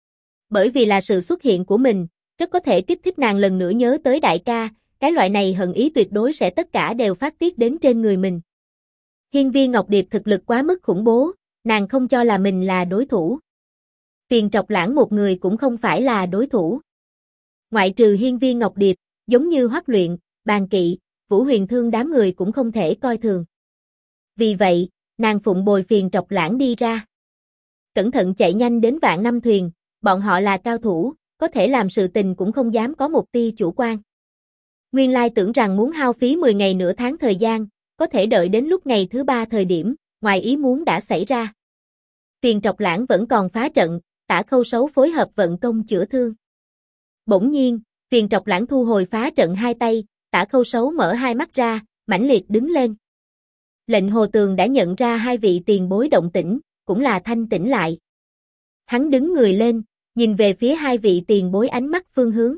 A: Bởi vì là sự xuất hiện của mình, rất có thể kích thích nàng lần nữa nhớ tới đại ca, cái loại này hận ý tuyệt đối sẽ tất cả đều phát tiết đến trên người mình. Hiên Viên Ngọc Điệp thực lực quá mức khủng bố, nàng không cho là mình là đối thủ. Tiền Trọc Lãng một người cũng không phải là đối thủ. Ngoại trừ Hiên Viên Ngọc Điệp, giống như Hoắc Luyện, Bàn Kỵ, Vũ Huyền Thương đám người cũng không thể coi thường. Vì vậy, nàng phụng bồi Tiền Trọc Lãng đi ra. Cẩn thận chạy nhanh đến Vạn Năm Thuyền, bọn họ là cao thủ, có thể làm sự tình cũng không dám có một tia chủ quan. Nguyên lai tưởng rằng muốn hao phí 10 ngày nửa tháng thời gian, có thể đợi đến lúc ngày thứ 3 thời điểm, ngoài ý muốn đã xảy ra. Tiền Trọc Lãng vẫn còn phá trận, Tả Khâu Sấu phối hợp vận công chữa thương. Bỗng nhiên, Tiền Trọc Lãng thu hồi phá trận hai tay, Tả Khâu Sấu mở hai mắt ra, mãnh liệt đứng lên. Lệnh Hồ Tường đã nhận ra hai vị tiền bối động tĩnh, cũng là thanh tỉnh lại. Hắn đứng người lên, nhìn về phía hai vị tiền bối ánh mắt phương hướng.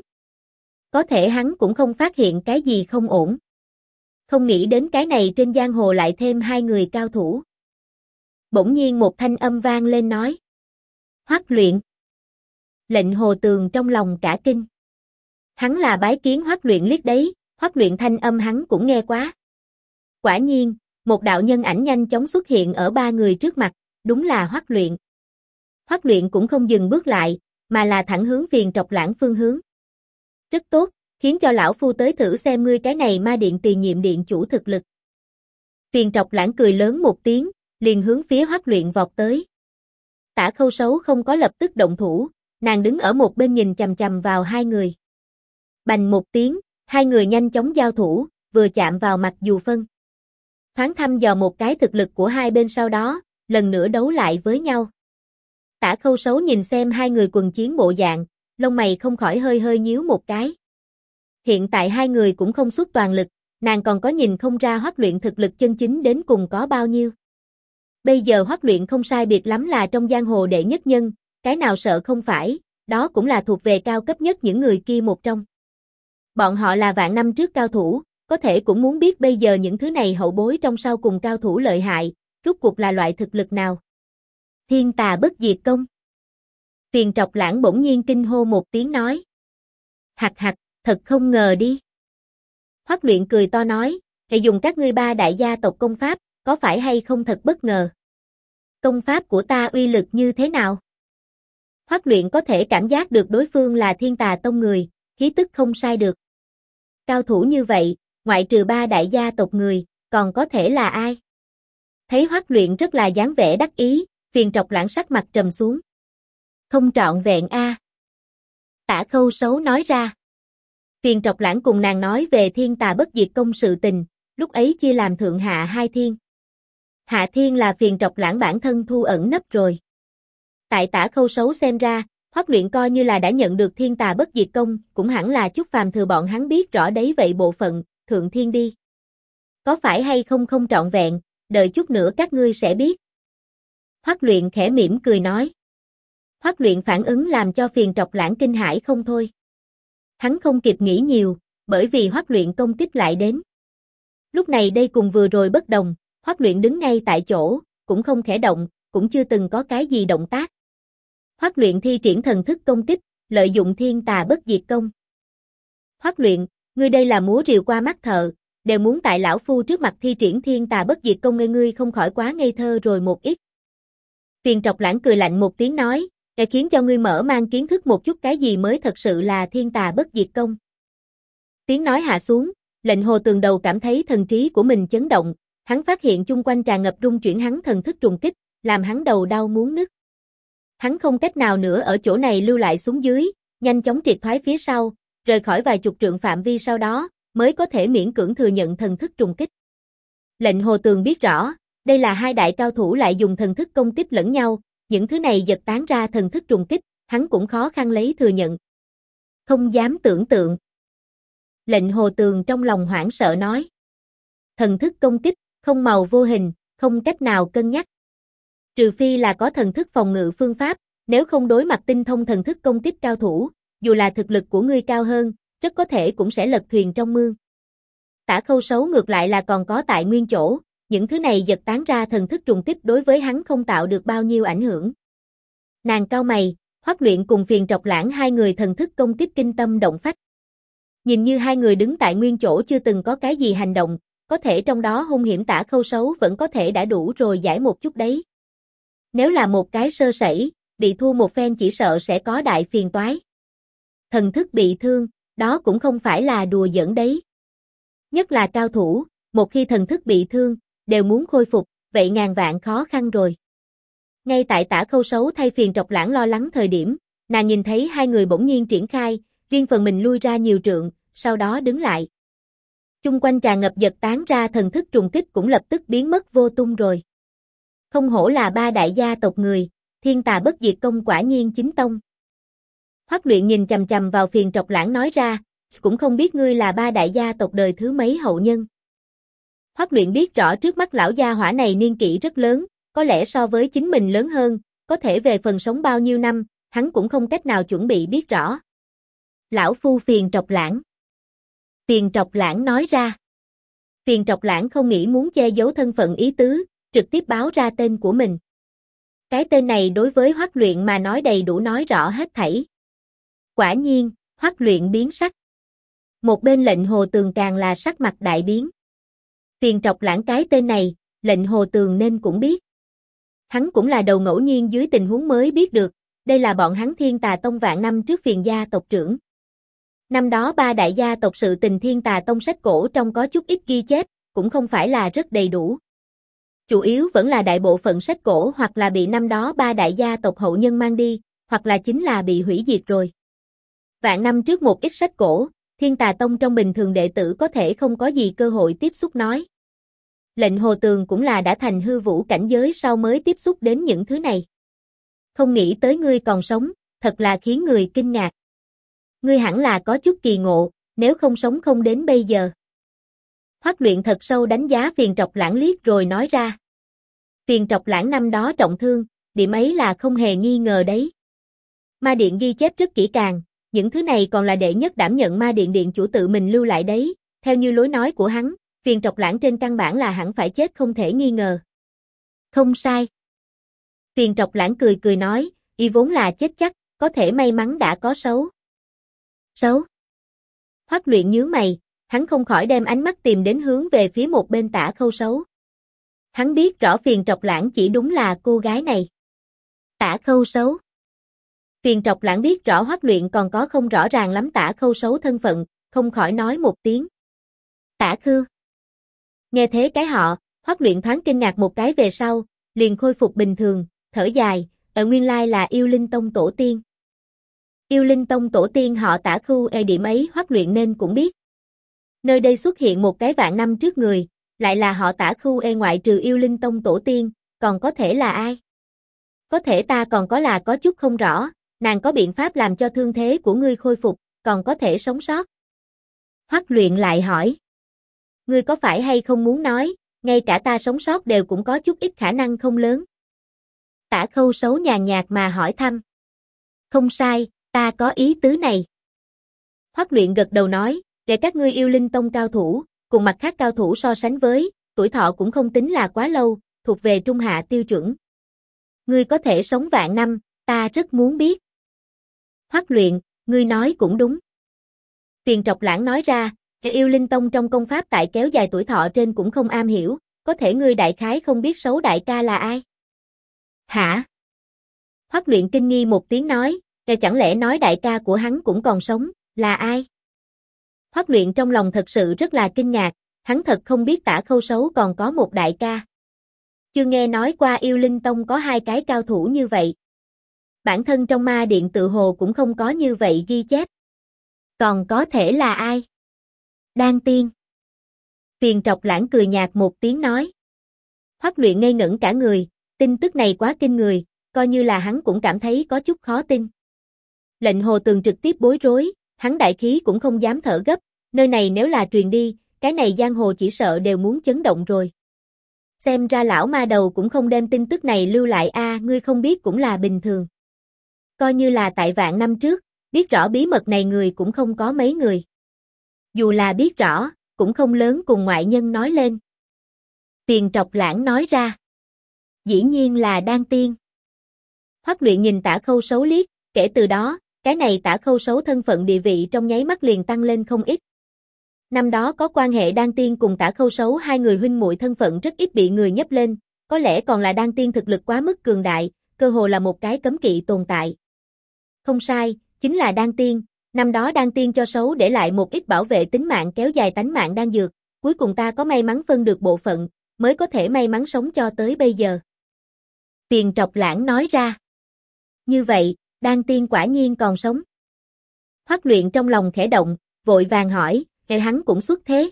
A: Có thể hắn cũng không phát hiện cái gì không ổn. Không nghĩ đến cái này trên giang hồ lại thêm hai người cao thủ. Bỗng nhiên một thanh âm vang lên nói. Hoắc Luyện. Lệnh Hồ Tường trong lòng cả kinh. Hắn là bái kiến Hoắc Luyện liếc đấy, Hoắc Luyện thanh âm hắn cũng nghe quá. Quả nhiên, một đạo nhân ảnh nhanh chóng xuất hiện ở ba người trước mặt, đúng là Hoắc Luyện. Hoắc Luyện cũng không dừng bước lại, mà là thẳng hướng Phiền Trọc Lãng phương hướng. Rất tốt, khiến cho lão phu tới thử xem ngươi cái này ma điện tiền nhiệm điện chủ thực lực. Phiền Trọc Lãng cười lớn một tiếng, liền hướng phía Hoắc Luyện vọt tới. Tả Khâu Sấu không có lập tức động thủ, nàng đứng ở một bên nhìn chằm chằm vào hai người. Bành một tiếng, hai người nhanh chóng giao thủ, vừa chạm vào mặt dù phân. Thoáng thăm dò một cái thực lực của hai bên sau đó, lần nữa đấu lại với nhau. Tả Khâu Sấu nhìn xem hai người quần chiến bộ dạng, lông mày không khỏi hơi hơi nhíu một cái. Hiện tại hai người cũng không xuất toàn lực, nàng còn có nhìn không ra Hoắc Luyện thực lực chân chính đến cùng có bao nhiêu. Bây giờ Hoắc Luyện không sai biệt lắm là trong giang hồ đệ nhất nhân, cái nào sợ không phải, đó cũng là thuộc về cao cấp nhất những người kia một trong. Bọn họ là vạn năm trước cao thủ, có thể cũng muốn biết bây giờ những thứ này hậu bối trong sau cùng cao thủ lợi hại, rốt cuộc là loại thực lực nào. Thiên Tà Bất Diệt Công. Phiền Trọc Lãng bỗng nhiên kinh hô một tiếng nói. Hạc hạc, thật không ngờ đi. Hoắc Luyện cười to nói, hệ dùng các ngươi ba đại gia tộc công pháp, có phải hay không thật bất ngờ. Công pháp của ta uy lực như thế nào? Hoắc Luyện có thể cảm giác được đối phương là Thiên Tà Tông người, khí tức không sai được. Cao thủ như vậy, ngoại trừ ba đại gia tộc người, còn có thể là ai? Thấy Hoắc Luyện rất là dáng vẻ đắc ý, Phiền Trọc Lãng sắc mặt trầm xuống. Không trọn vẹn a. Tả Khâu Sấu nói ra. Phiền Trọc Lãng cùng nàng nói về Thiên Tà Bất Diệt Công sự tình, lúc ấy chia làm thượng hạ hai thiên. Hạ thiên là Phiền Trọc Lãng bản thân thu ẩn nấp rồi. Tại Tả Khâu Sấu xem ra, Hoắc Luyện coi như là đã nhận được Thiên Tà Bất Diệt Công, cũng hẳn là chút phàm thừa bọn hắn biết rõ đấy vậy bộ phận, thượng thiên đi. Có phải hay không không trọn vẹn, đợi chút nữa các ngươi sẽ biết. Hoắc Luyện khẽ mỉm cười nói. Hoắc Luyện phản ứng làm cho Phiền Trọc Lãng kinh hãi không thôi. Hắn không kịp nghĩ nhiều, bởi vì Hoắc Luyện công kích lại đến. Lúc này đây cùng vừa rồi bất đồng, Hoắc Luyện đứng ngay tại chỗ, cũng không khẽ động, cũng chưa từng có cái gì động tác. Hoắc Luyện thi triển thần thức công kích, lợi dụng Thiên Tà Bất Diệt Công. Hoắc Luyện, ngươi đây là múa rìu qua mắt thợ, đều muốn tại lão phu trước mặt thi triển Thiên Tà Bất Diệt Công, ngươi không khỏi quá ngây thơ rồi một ít. Phiền Trọc Lãng cười lạnh một tiếng nói, để khiến cho ngươi mở mang kiến thức một chút cái gì mới thật sự là Thiên Tà Bất Diệt Công. Tiếng nói hạ xuống, Lệnh Hồ Tường đầu cảm thấy thần trí của mình chấn động, hắn phát hiện chung quanh tràn ngập rung chuyển hắn thần thức trùng kích, làm hắn đầu đau muốn nứt. Hắn không cách nào nữa ở chỗ này lưu lại xuống dưới, nhanh chóng triệt thoái phía sau, rời khỏi vài chục trượng phạm vi sau đó, mới có thể miễn cưỡng thừa nhận thần thức trùng kích. Lệnh Hồ Tường biết rõ, đây là hai đại cao thủ lại dùng thần thức công kích lẫn nhau, những thứ này giật tán ra thần thức trùng kích, hắn cũng khó khăn lấy thừa nhận. Không dám tưởng tượng. Lệnh Hồ Tường trong lòng hoảng sợ nói. Thần thức công kích, không màu vô hình, không cách nào cân nhắc. Trừ phi là có thần thức phòng ngự phương pháp, nếu không đối mặt tinh thông thần thức công kích cao thủ, dù là thực lực của ngươi cao hơn, rất có thể cũng sẽ lật thuyền trong mương. Tả Khâu Sấu ngược lại là còn có tại nguyên chỗ, những thứ này giật tán ra thần thức trùng kích đối với hắn không tạo được bao nhiêu ảnh hưởng. Nàng cau mày, Hoắc Luyện cùng Phiền Trọc Lãng hai người thần thức công kích kinh tâm động phách. Nhìn như hai người đứng tại nguyên chỗ chưa từng có cái gì hành động, có thể trong đó hung hiểm Tả Khâu Sấu vẫn có thể đã đủ rồi giải một chút đấy. Nếu là một cái sơ sẩy, bị thua một phen chỉ sợ sẽ có đại phiền toái. Thần thức bị thương, đó cũng không phải là đùa giỡn đấy. Nhất là cao thủ, một khi thần thức bị thương, đều muốn khôi phục, vậy ngàn vạn khó khăn rồi. Ngay tại Tả Khâu Sấu thay Phiền Trọc Lãng lo lắng thời điểm, nàng nhìn thấy hai người bỗng nhiên triển khai, riêng phần mình lui ra nhiều trượng, sau đó đứng lại. Chung quanh tràn ngập giật tán ra thần thức trùng kích cũng lập tức biến mất vô tung rồi. Không hổ là ba đại gia tộc người, Thiên Tà Bất Diệt Công quả nhiên chính tông. Hoắc Luyện nhìn chằm chằm vào Phiền Trọc Lãng nói ra, cũng không biết ngươi là ba đại gia tộc đời thứ mấy hậu nhân. Hoắc Luyện biết rõ trước mắt lão gia hỏa này niên kỷ rất lớn, có lẽ so với chính mình lớn hơn, có thể về phần sống bao nhiêu năm, hắn cũng không cách nào chuẩn bị biết rõ. Lão phu Phiền Trọc Lãng. Phiền Trọc Lãng nói ra. Phiền Trọc Lãng không nghĩ muốn che giấu thân phận ý tứ, trực tiếp báo ra tên của mình. Cái tên này đối với Hoắc Luyện mà nói đầy đủ nói rõ hết thảy. Quả nhiên, Hoắc Luyện biến sắc. Một bên Lệnh Hồ Tường càng là sắc mặt đại biến. Phiền Trọc Lãng cái tên này, Lệnh Hồ Tường nên cũng biết. Hắn cũng là đầu ngẫu nhiên dưới tình huống mới biết được, đây là bọn hắn Thiên Tà Tông vạn năm trước Phiền gia tộc trưởng. Năm đó ba đại gia tộc sự tình Thiên Tà Tông sách cổ trong có chút ít ghi chép, cũng không phải là rất đầy đủ. Chủ yếu vẫn là đại bộ phận sách cổ hoặc là bị năm đó ba đại gia tộc hậu nhân mang đi, hoặc là chính là bị hủy diệt rồi. Vạn năm trước một ít sách cổ, Thiên Tà Tông trong bình thường đệ tử có thể không có gì cơ hội tiếp xúc nói. Lệnh Hồ Tường cũng là đã thành hư vũ cảnh giới sau mới tiếp xúc đến những thứ này. Không nghĩ tới ngươi còn sống, thật là khiến người kinh ngạc. Ngươi hẳn là có chút kỳ ngộ, nếu không sống không đến bây giờ. Hoắc Luyện thật sâu đánh giá Phiền Trọc Lãng liếc rồi nói ra. Phiền Trọc Lãng năm đó trọng thương, điểm ấy là không hề nghi ngờ đấy. Ma Điện ghi chép rất kỹ càng, những thứ này còn là đệ nhất đảm nhận Ma Điện điện chủ tự mình lưu lại đấy, theo như lối nói của hắn, Phiền Trọc Lãng trên căn bản là hẳn phải chết không thể nghi ngờ. Không sai. Phiền Trọc Lãng cười cười nói, y vốn là chết chắc, có thể may mắn đã có xấu. Xấu? Hoắc Luyện nhướng mày, hắn không khỏi đem ánh mắt tìm đến hướng về phía một bên Tả Khâu Sấu. Hắn biết rõ Phiền Trọc Lãng chỉ đúng là cô gái này. Tả Khâu Sấu. Phiền Trọc Lãng biết rõ Hoắc Luyện còn có không rõ ràng lắm Tả Khâu Sấu thân phận, không khỏi nói một tiếng. Tả Khư. Nghe thế cái họ, Hoắc Luyện thoáng kinh ngạc một cái về sau, liền khôi phục bình thường, thở dài, ở nguyên lai là Yêu Linh Tông tổ tiên. Yêu Linh Tông tổ tiên họ Tả Khưu điểm ấy Hoắc Luyện nên cũng biết. Nơi đây xuất hiện một cái vạn năm trước người, lại là họ Tả Khưu ngoại trừ Yêu Linh Tông tổ tiên, còn có thể là ai? Có thể ta còn có là có chút không rõ, nàng có biện pháp làm cho thương thế của ngươi khôi phục, còn có thể sống sót. Hoắc Luyện lại hỏi. Ngươi có phải hay không muốn nói, ngay cả ta sống sót đều cũng có chút ít khả năng không lớn. Tả Khâu Sấu nhàn nhạt mà hỏi thăm. Không sai, ta có ý tứ này. Hoắc Luyện gật đầu nói, để các ngươi Yêu Linh Tông cao thủ, cùng mặt khác cao thủ so sánh với, tuổi thọ cũng không tính là quá lâu, thuộc về trung hạ tiêu chuẩn. Ngươi có thể sống vạn năm, ta rất muốn biết. Hoắc Luyện, ngươi nói cũng đúng. Phiền Trọc Lãng nói ra, Yêu Linh Tông trong công pháp tại kéo dài tuổi thọ trên cũng không am hiểu, có thể ngươi đại khái không biết Sấu đại ca là ai? Hả? Hoắc Luyện kinh nghi một tiếng nói, chẳng lẽ nói đại ca của hắn cũng còn sống, là ai? Hoắc Luyện trong lòng thật sự rất là kinh ngạc, hắn thật không biết Tả Khâu Sấu còn có một đại ca. Chưa nghe nói qua Yêu Linh Tông có hai cái cao thủ như vậy. Bản thân trong Ma Điện tự hồ cũng không có như vậy ghi chép. Còn có thể là ai? Đan Tiên. Phiền Trọc Lãng cười nhạt một tiếng nói. Hoắc Luyện ngây ngẩn cả người, tin tức này quá kinh người, coi như là hắn cũng cảm thấy có chút khó tin. Lệnh Hồ Tường trực tiếp bối rối, hắn đại khí cũng không dám thở gấp, nơi này nếu là truyền đi, cái này giang hồ chỉ sợ đều muốn chấn động rồi. Xem ra lão ma đầu cũng không đem tin tức này lưu lại ngươi không biết cũng là bình thường. Coi như là tại vạn năm trước, biết rõ bí mật này người cũng không có mấy người. Dù là biết rõ, cũng không lớn cùng ngoại nhân nói lên. Phiền Trọc Lãng nói ra. Dĩ nhiên là Đan Tiên. Hoắc Luyện nhìn Tả Khâu Sấu liếc, kể từ đó, cái này Tả Khâu Sấu thân phận địa vị trong nháy mắt liền tăng lên không ít. Năm đó có quan hệ Đan Tiên cùng Tả Khâu Sấu hai người huynh muội thân phận rất ít bị người nhấc lên, có lẽ còn là Đan Tiên thực lực quá mức cường đại, cơ hồ là một cái cấm kỵ tồn tại. Không sai, chính là Đan Tiên, năm đó Đan Tiên cho Sấu để lại một ít bảo vệ tính mạng kéo dài tánh mạng đan dược, cuối cùng ta có may mắn phân được bộ phận, mới có thể may mắn sống cho tới bây giờ. Phiền Trọc Lãng nói ra. Như vậy, Đan Tiên quả nhiên còn sống. Hoắc Luyện trong lòng khẽ động, vội vàng hỏi, hắn cũng xuất thế.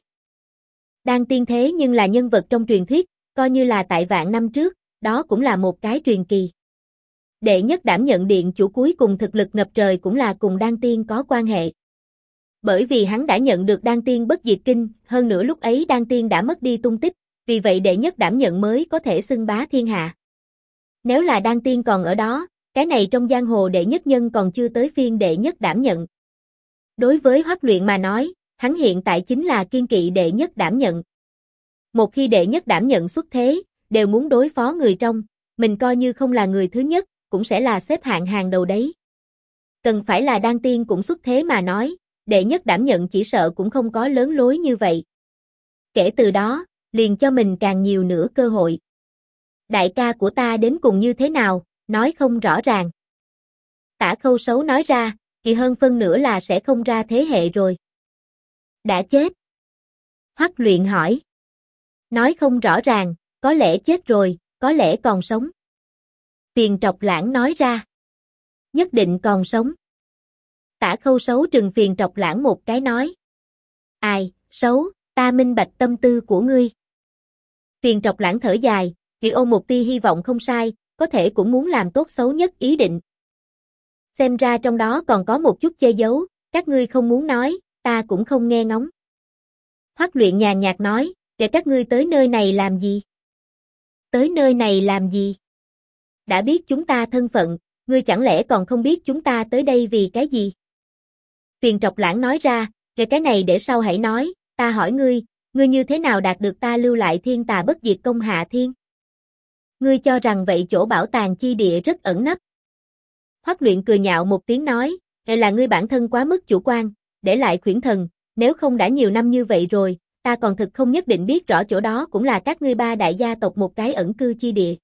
A: Đan Tiên thế nhưng là nhân vật trong truyền thuyết, coi như là tại vạn năm trước, đó cũng là một cái truyền kỳ. Đệ nhất đảm nhận điện chủ cuối cùng thực lực ngập trời cũng là cùng Đan Tiên có quan hệ. Bởi vì hắn đã nhận được Đan Tiên bất diệt kinh, hơn nữa lúc ấy Đan Tiên đã mất đi tung tích, vì vậy đệ nhất đảm nhận mới có thể xưng bá thiên hạ. Nếu là Đan Tiên còn ở đó, cái này trong giang hồ đệ nhất nhân còn chưa tới phiên đệ nhất đảm nhận. Đối với Hoắc Luyện mà nói, hắn hiện tại chính là kiên kỵ đệ nhất đảm nhận. Một khi đệ nhất đảm nhận xuất thế, đều muốn đối phó người trong, mình coi như không là người thứ nhất, cũng sẽ là xếp hạng hàng đầu đấy. Cần phải là đan tiên cũng xuất thế mà nói, đệ nhất đảm nhận chỉ sợ cũng không có lớn lối như vậy. Kể từ đó, liền cho mình càng nhiều nữa cơ hội. Đại ca của ta đến cùng như thế nào, nói không rõ ràng. Tả Khâu Sấu nói ra, kỳ hơn phân nửa là sẽ không ra thế hệ rồi. Đã chết. Hoắc Luyện hỏi. Nói không rõ ràng, có lẽ chết rồi, có lẽ còn sống. Tiền Trọc Lãng nói ra. Nhất định còn sống. Tả Khâu Sấu trừng Phiền Trọc Lãng một cái nói. Ai, Sấu, ta minh bạch tâm tư của ngươi. Phiền Trọc Lãng thở dài, chỉ ôm một tia hy vọng không sai, có thể cũng muốn làm tốt xấu nhất ý định. Xem ra trong đó còn có một chút che giấu, các ngươi không muốn nói, ta cũng không nghe ngóng. Hoắc Luyện nhàn nhạt nói, để các ngươi tới nơi này làm gì? Tới nơi này làm gì? Đã biết chúng ta thân phận, ngươi chẳng lẽ còn không biết chúng ta tới đây vì cái gì? Phiền Trọc Lãng nói ra, về cái này để sau hãy nói, ta hỏi ngươi như thế nào đạt được ta lưu lại Thiên Tà Bất Diệt Công hạ thiên? Ngươi cho rằng vậy chỗ bảo tàng chi địa rất ẩn nấp. Hoắc Luyện cười nhạo một tiếng nói, đây là ngươi bản thân quá mức chủ quan, để lại Khuyển Thần, nếu không đã nhiều năm như vậy rồi, ta còn thực không nhất định biết rõ chỗ đó cũng là các ngươi ba đại gia tộc một cái ẩn cư chi địa.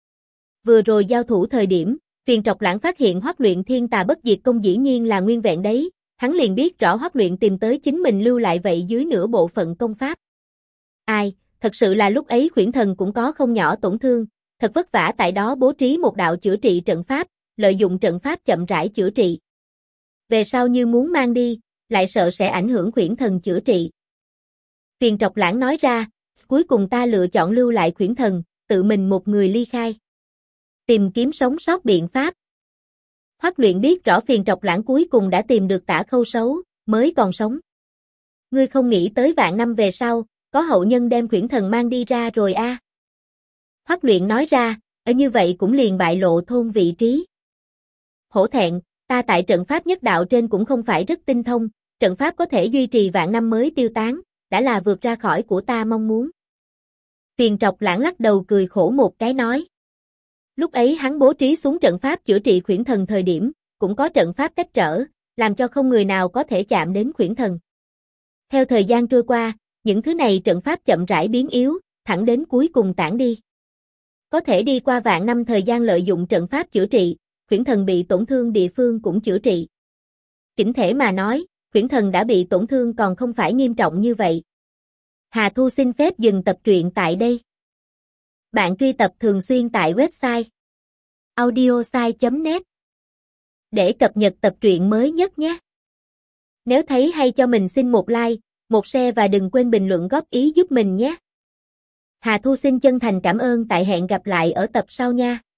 A: Vừa rồi giao thủ thời điểm, Phiền Trọc Lãng phát hiện Hoắc Luyện Thiên Tà Bất Diệt Công dĩ nhiên là nguyên vẹn đấy, hắn liền biết rõ Hoắc Luyện tìm tới chính mình lưu lại vậy dưới nửa bộ phận công pháp. Ai, thật sự là lúc ấy Khuyển Thần cũng có không nhỏ tổn thương, thật vất vả tại đó bố trí một đạo chữa trị trận pháp, lợi dụng trận pháp chậm rãi chữa trị. Về sau như muốn mang đi, lại sợ sẽ ảnh hưởng Khuyển Thần chữa trị. Phiền Trọc Lãng nói ra, cuối cùng ta lựa chọn lưu lại Khuyển Thần, tự mình một người ly khai. Tìm kiếm sống sót biện pháp. Hoắc Luyện biết rõ Phiền Trọc Lãng cuối cùng đã tìm được Tả Khâu Sấu, mới còn sống. Ngươi không nghĩ tới vạn năm về sau, có hậu nhân đem Khuyển Thần mang đi ra rồi a? Hoắc Luyện nói ra, ở như vậy cũng liền bại lộ thôn vị trí. Hổ thẹn, ta tại trận pháp nhất đạo trên cũng không phải rất tinh thông, trận pháp có thể duy trì vạn năm mới tiêu tán, đã là vượt ra khỏi của ta mong muốn. Phiền Trọc Lãng lắc đầu cười khổ một cái nói. Lúc ấy hắn bố trí xuống trận pháp chữa trị Khuyển Thần thời điểm, cũng có trận pháp cách trở, làm cho không người nào có thể chạm đến Khuyển Thần. Theo thời gian trôi qua, những thứ này trận pháp chậm rãi biến yếu, thẳng đến cuối cùng tản đi. Có thể đi qua vạn năm thời gian lợi dụng trận pháp chữa trị, Khuyển Thần bị tổn thương địa phương cũng chữa trị. Chỉnh thể mà nói, Khuyển Thần đã bị tổn thương còn không phải nghiêm trọng như vậy. Hà Thu xin phép dừng tập truyện tại đây. Bạn truy tập thường xuyên tại website audiosai.net để cập nhật tập truyện mới nhất nhé. Nếu thấy hay cho mình xin một like, một share và đừng quên bình luận góp ý giúp mình nhé. Hà Thu xin chân thành cảm ơn, tại hẹn gặp lại ở tập sau nha.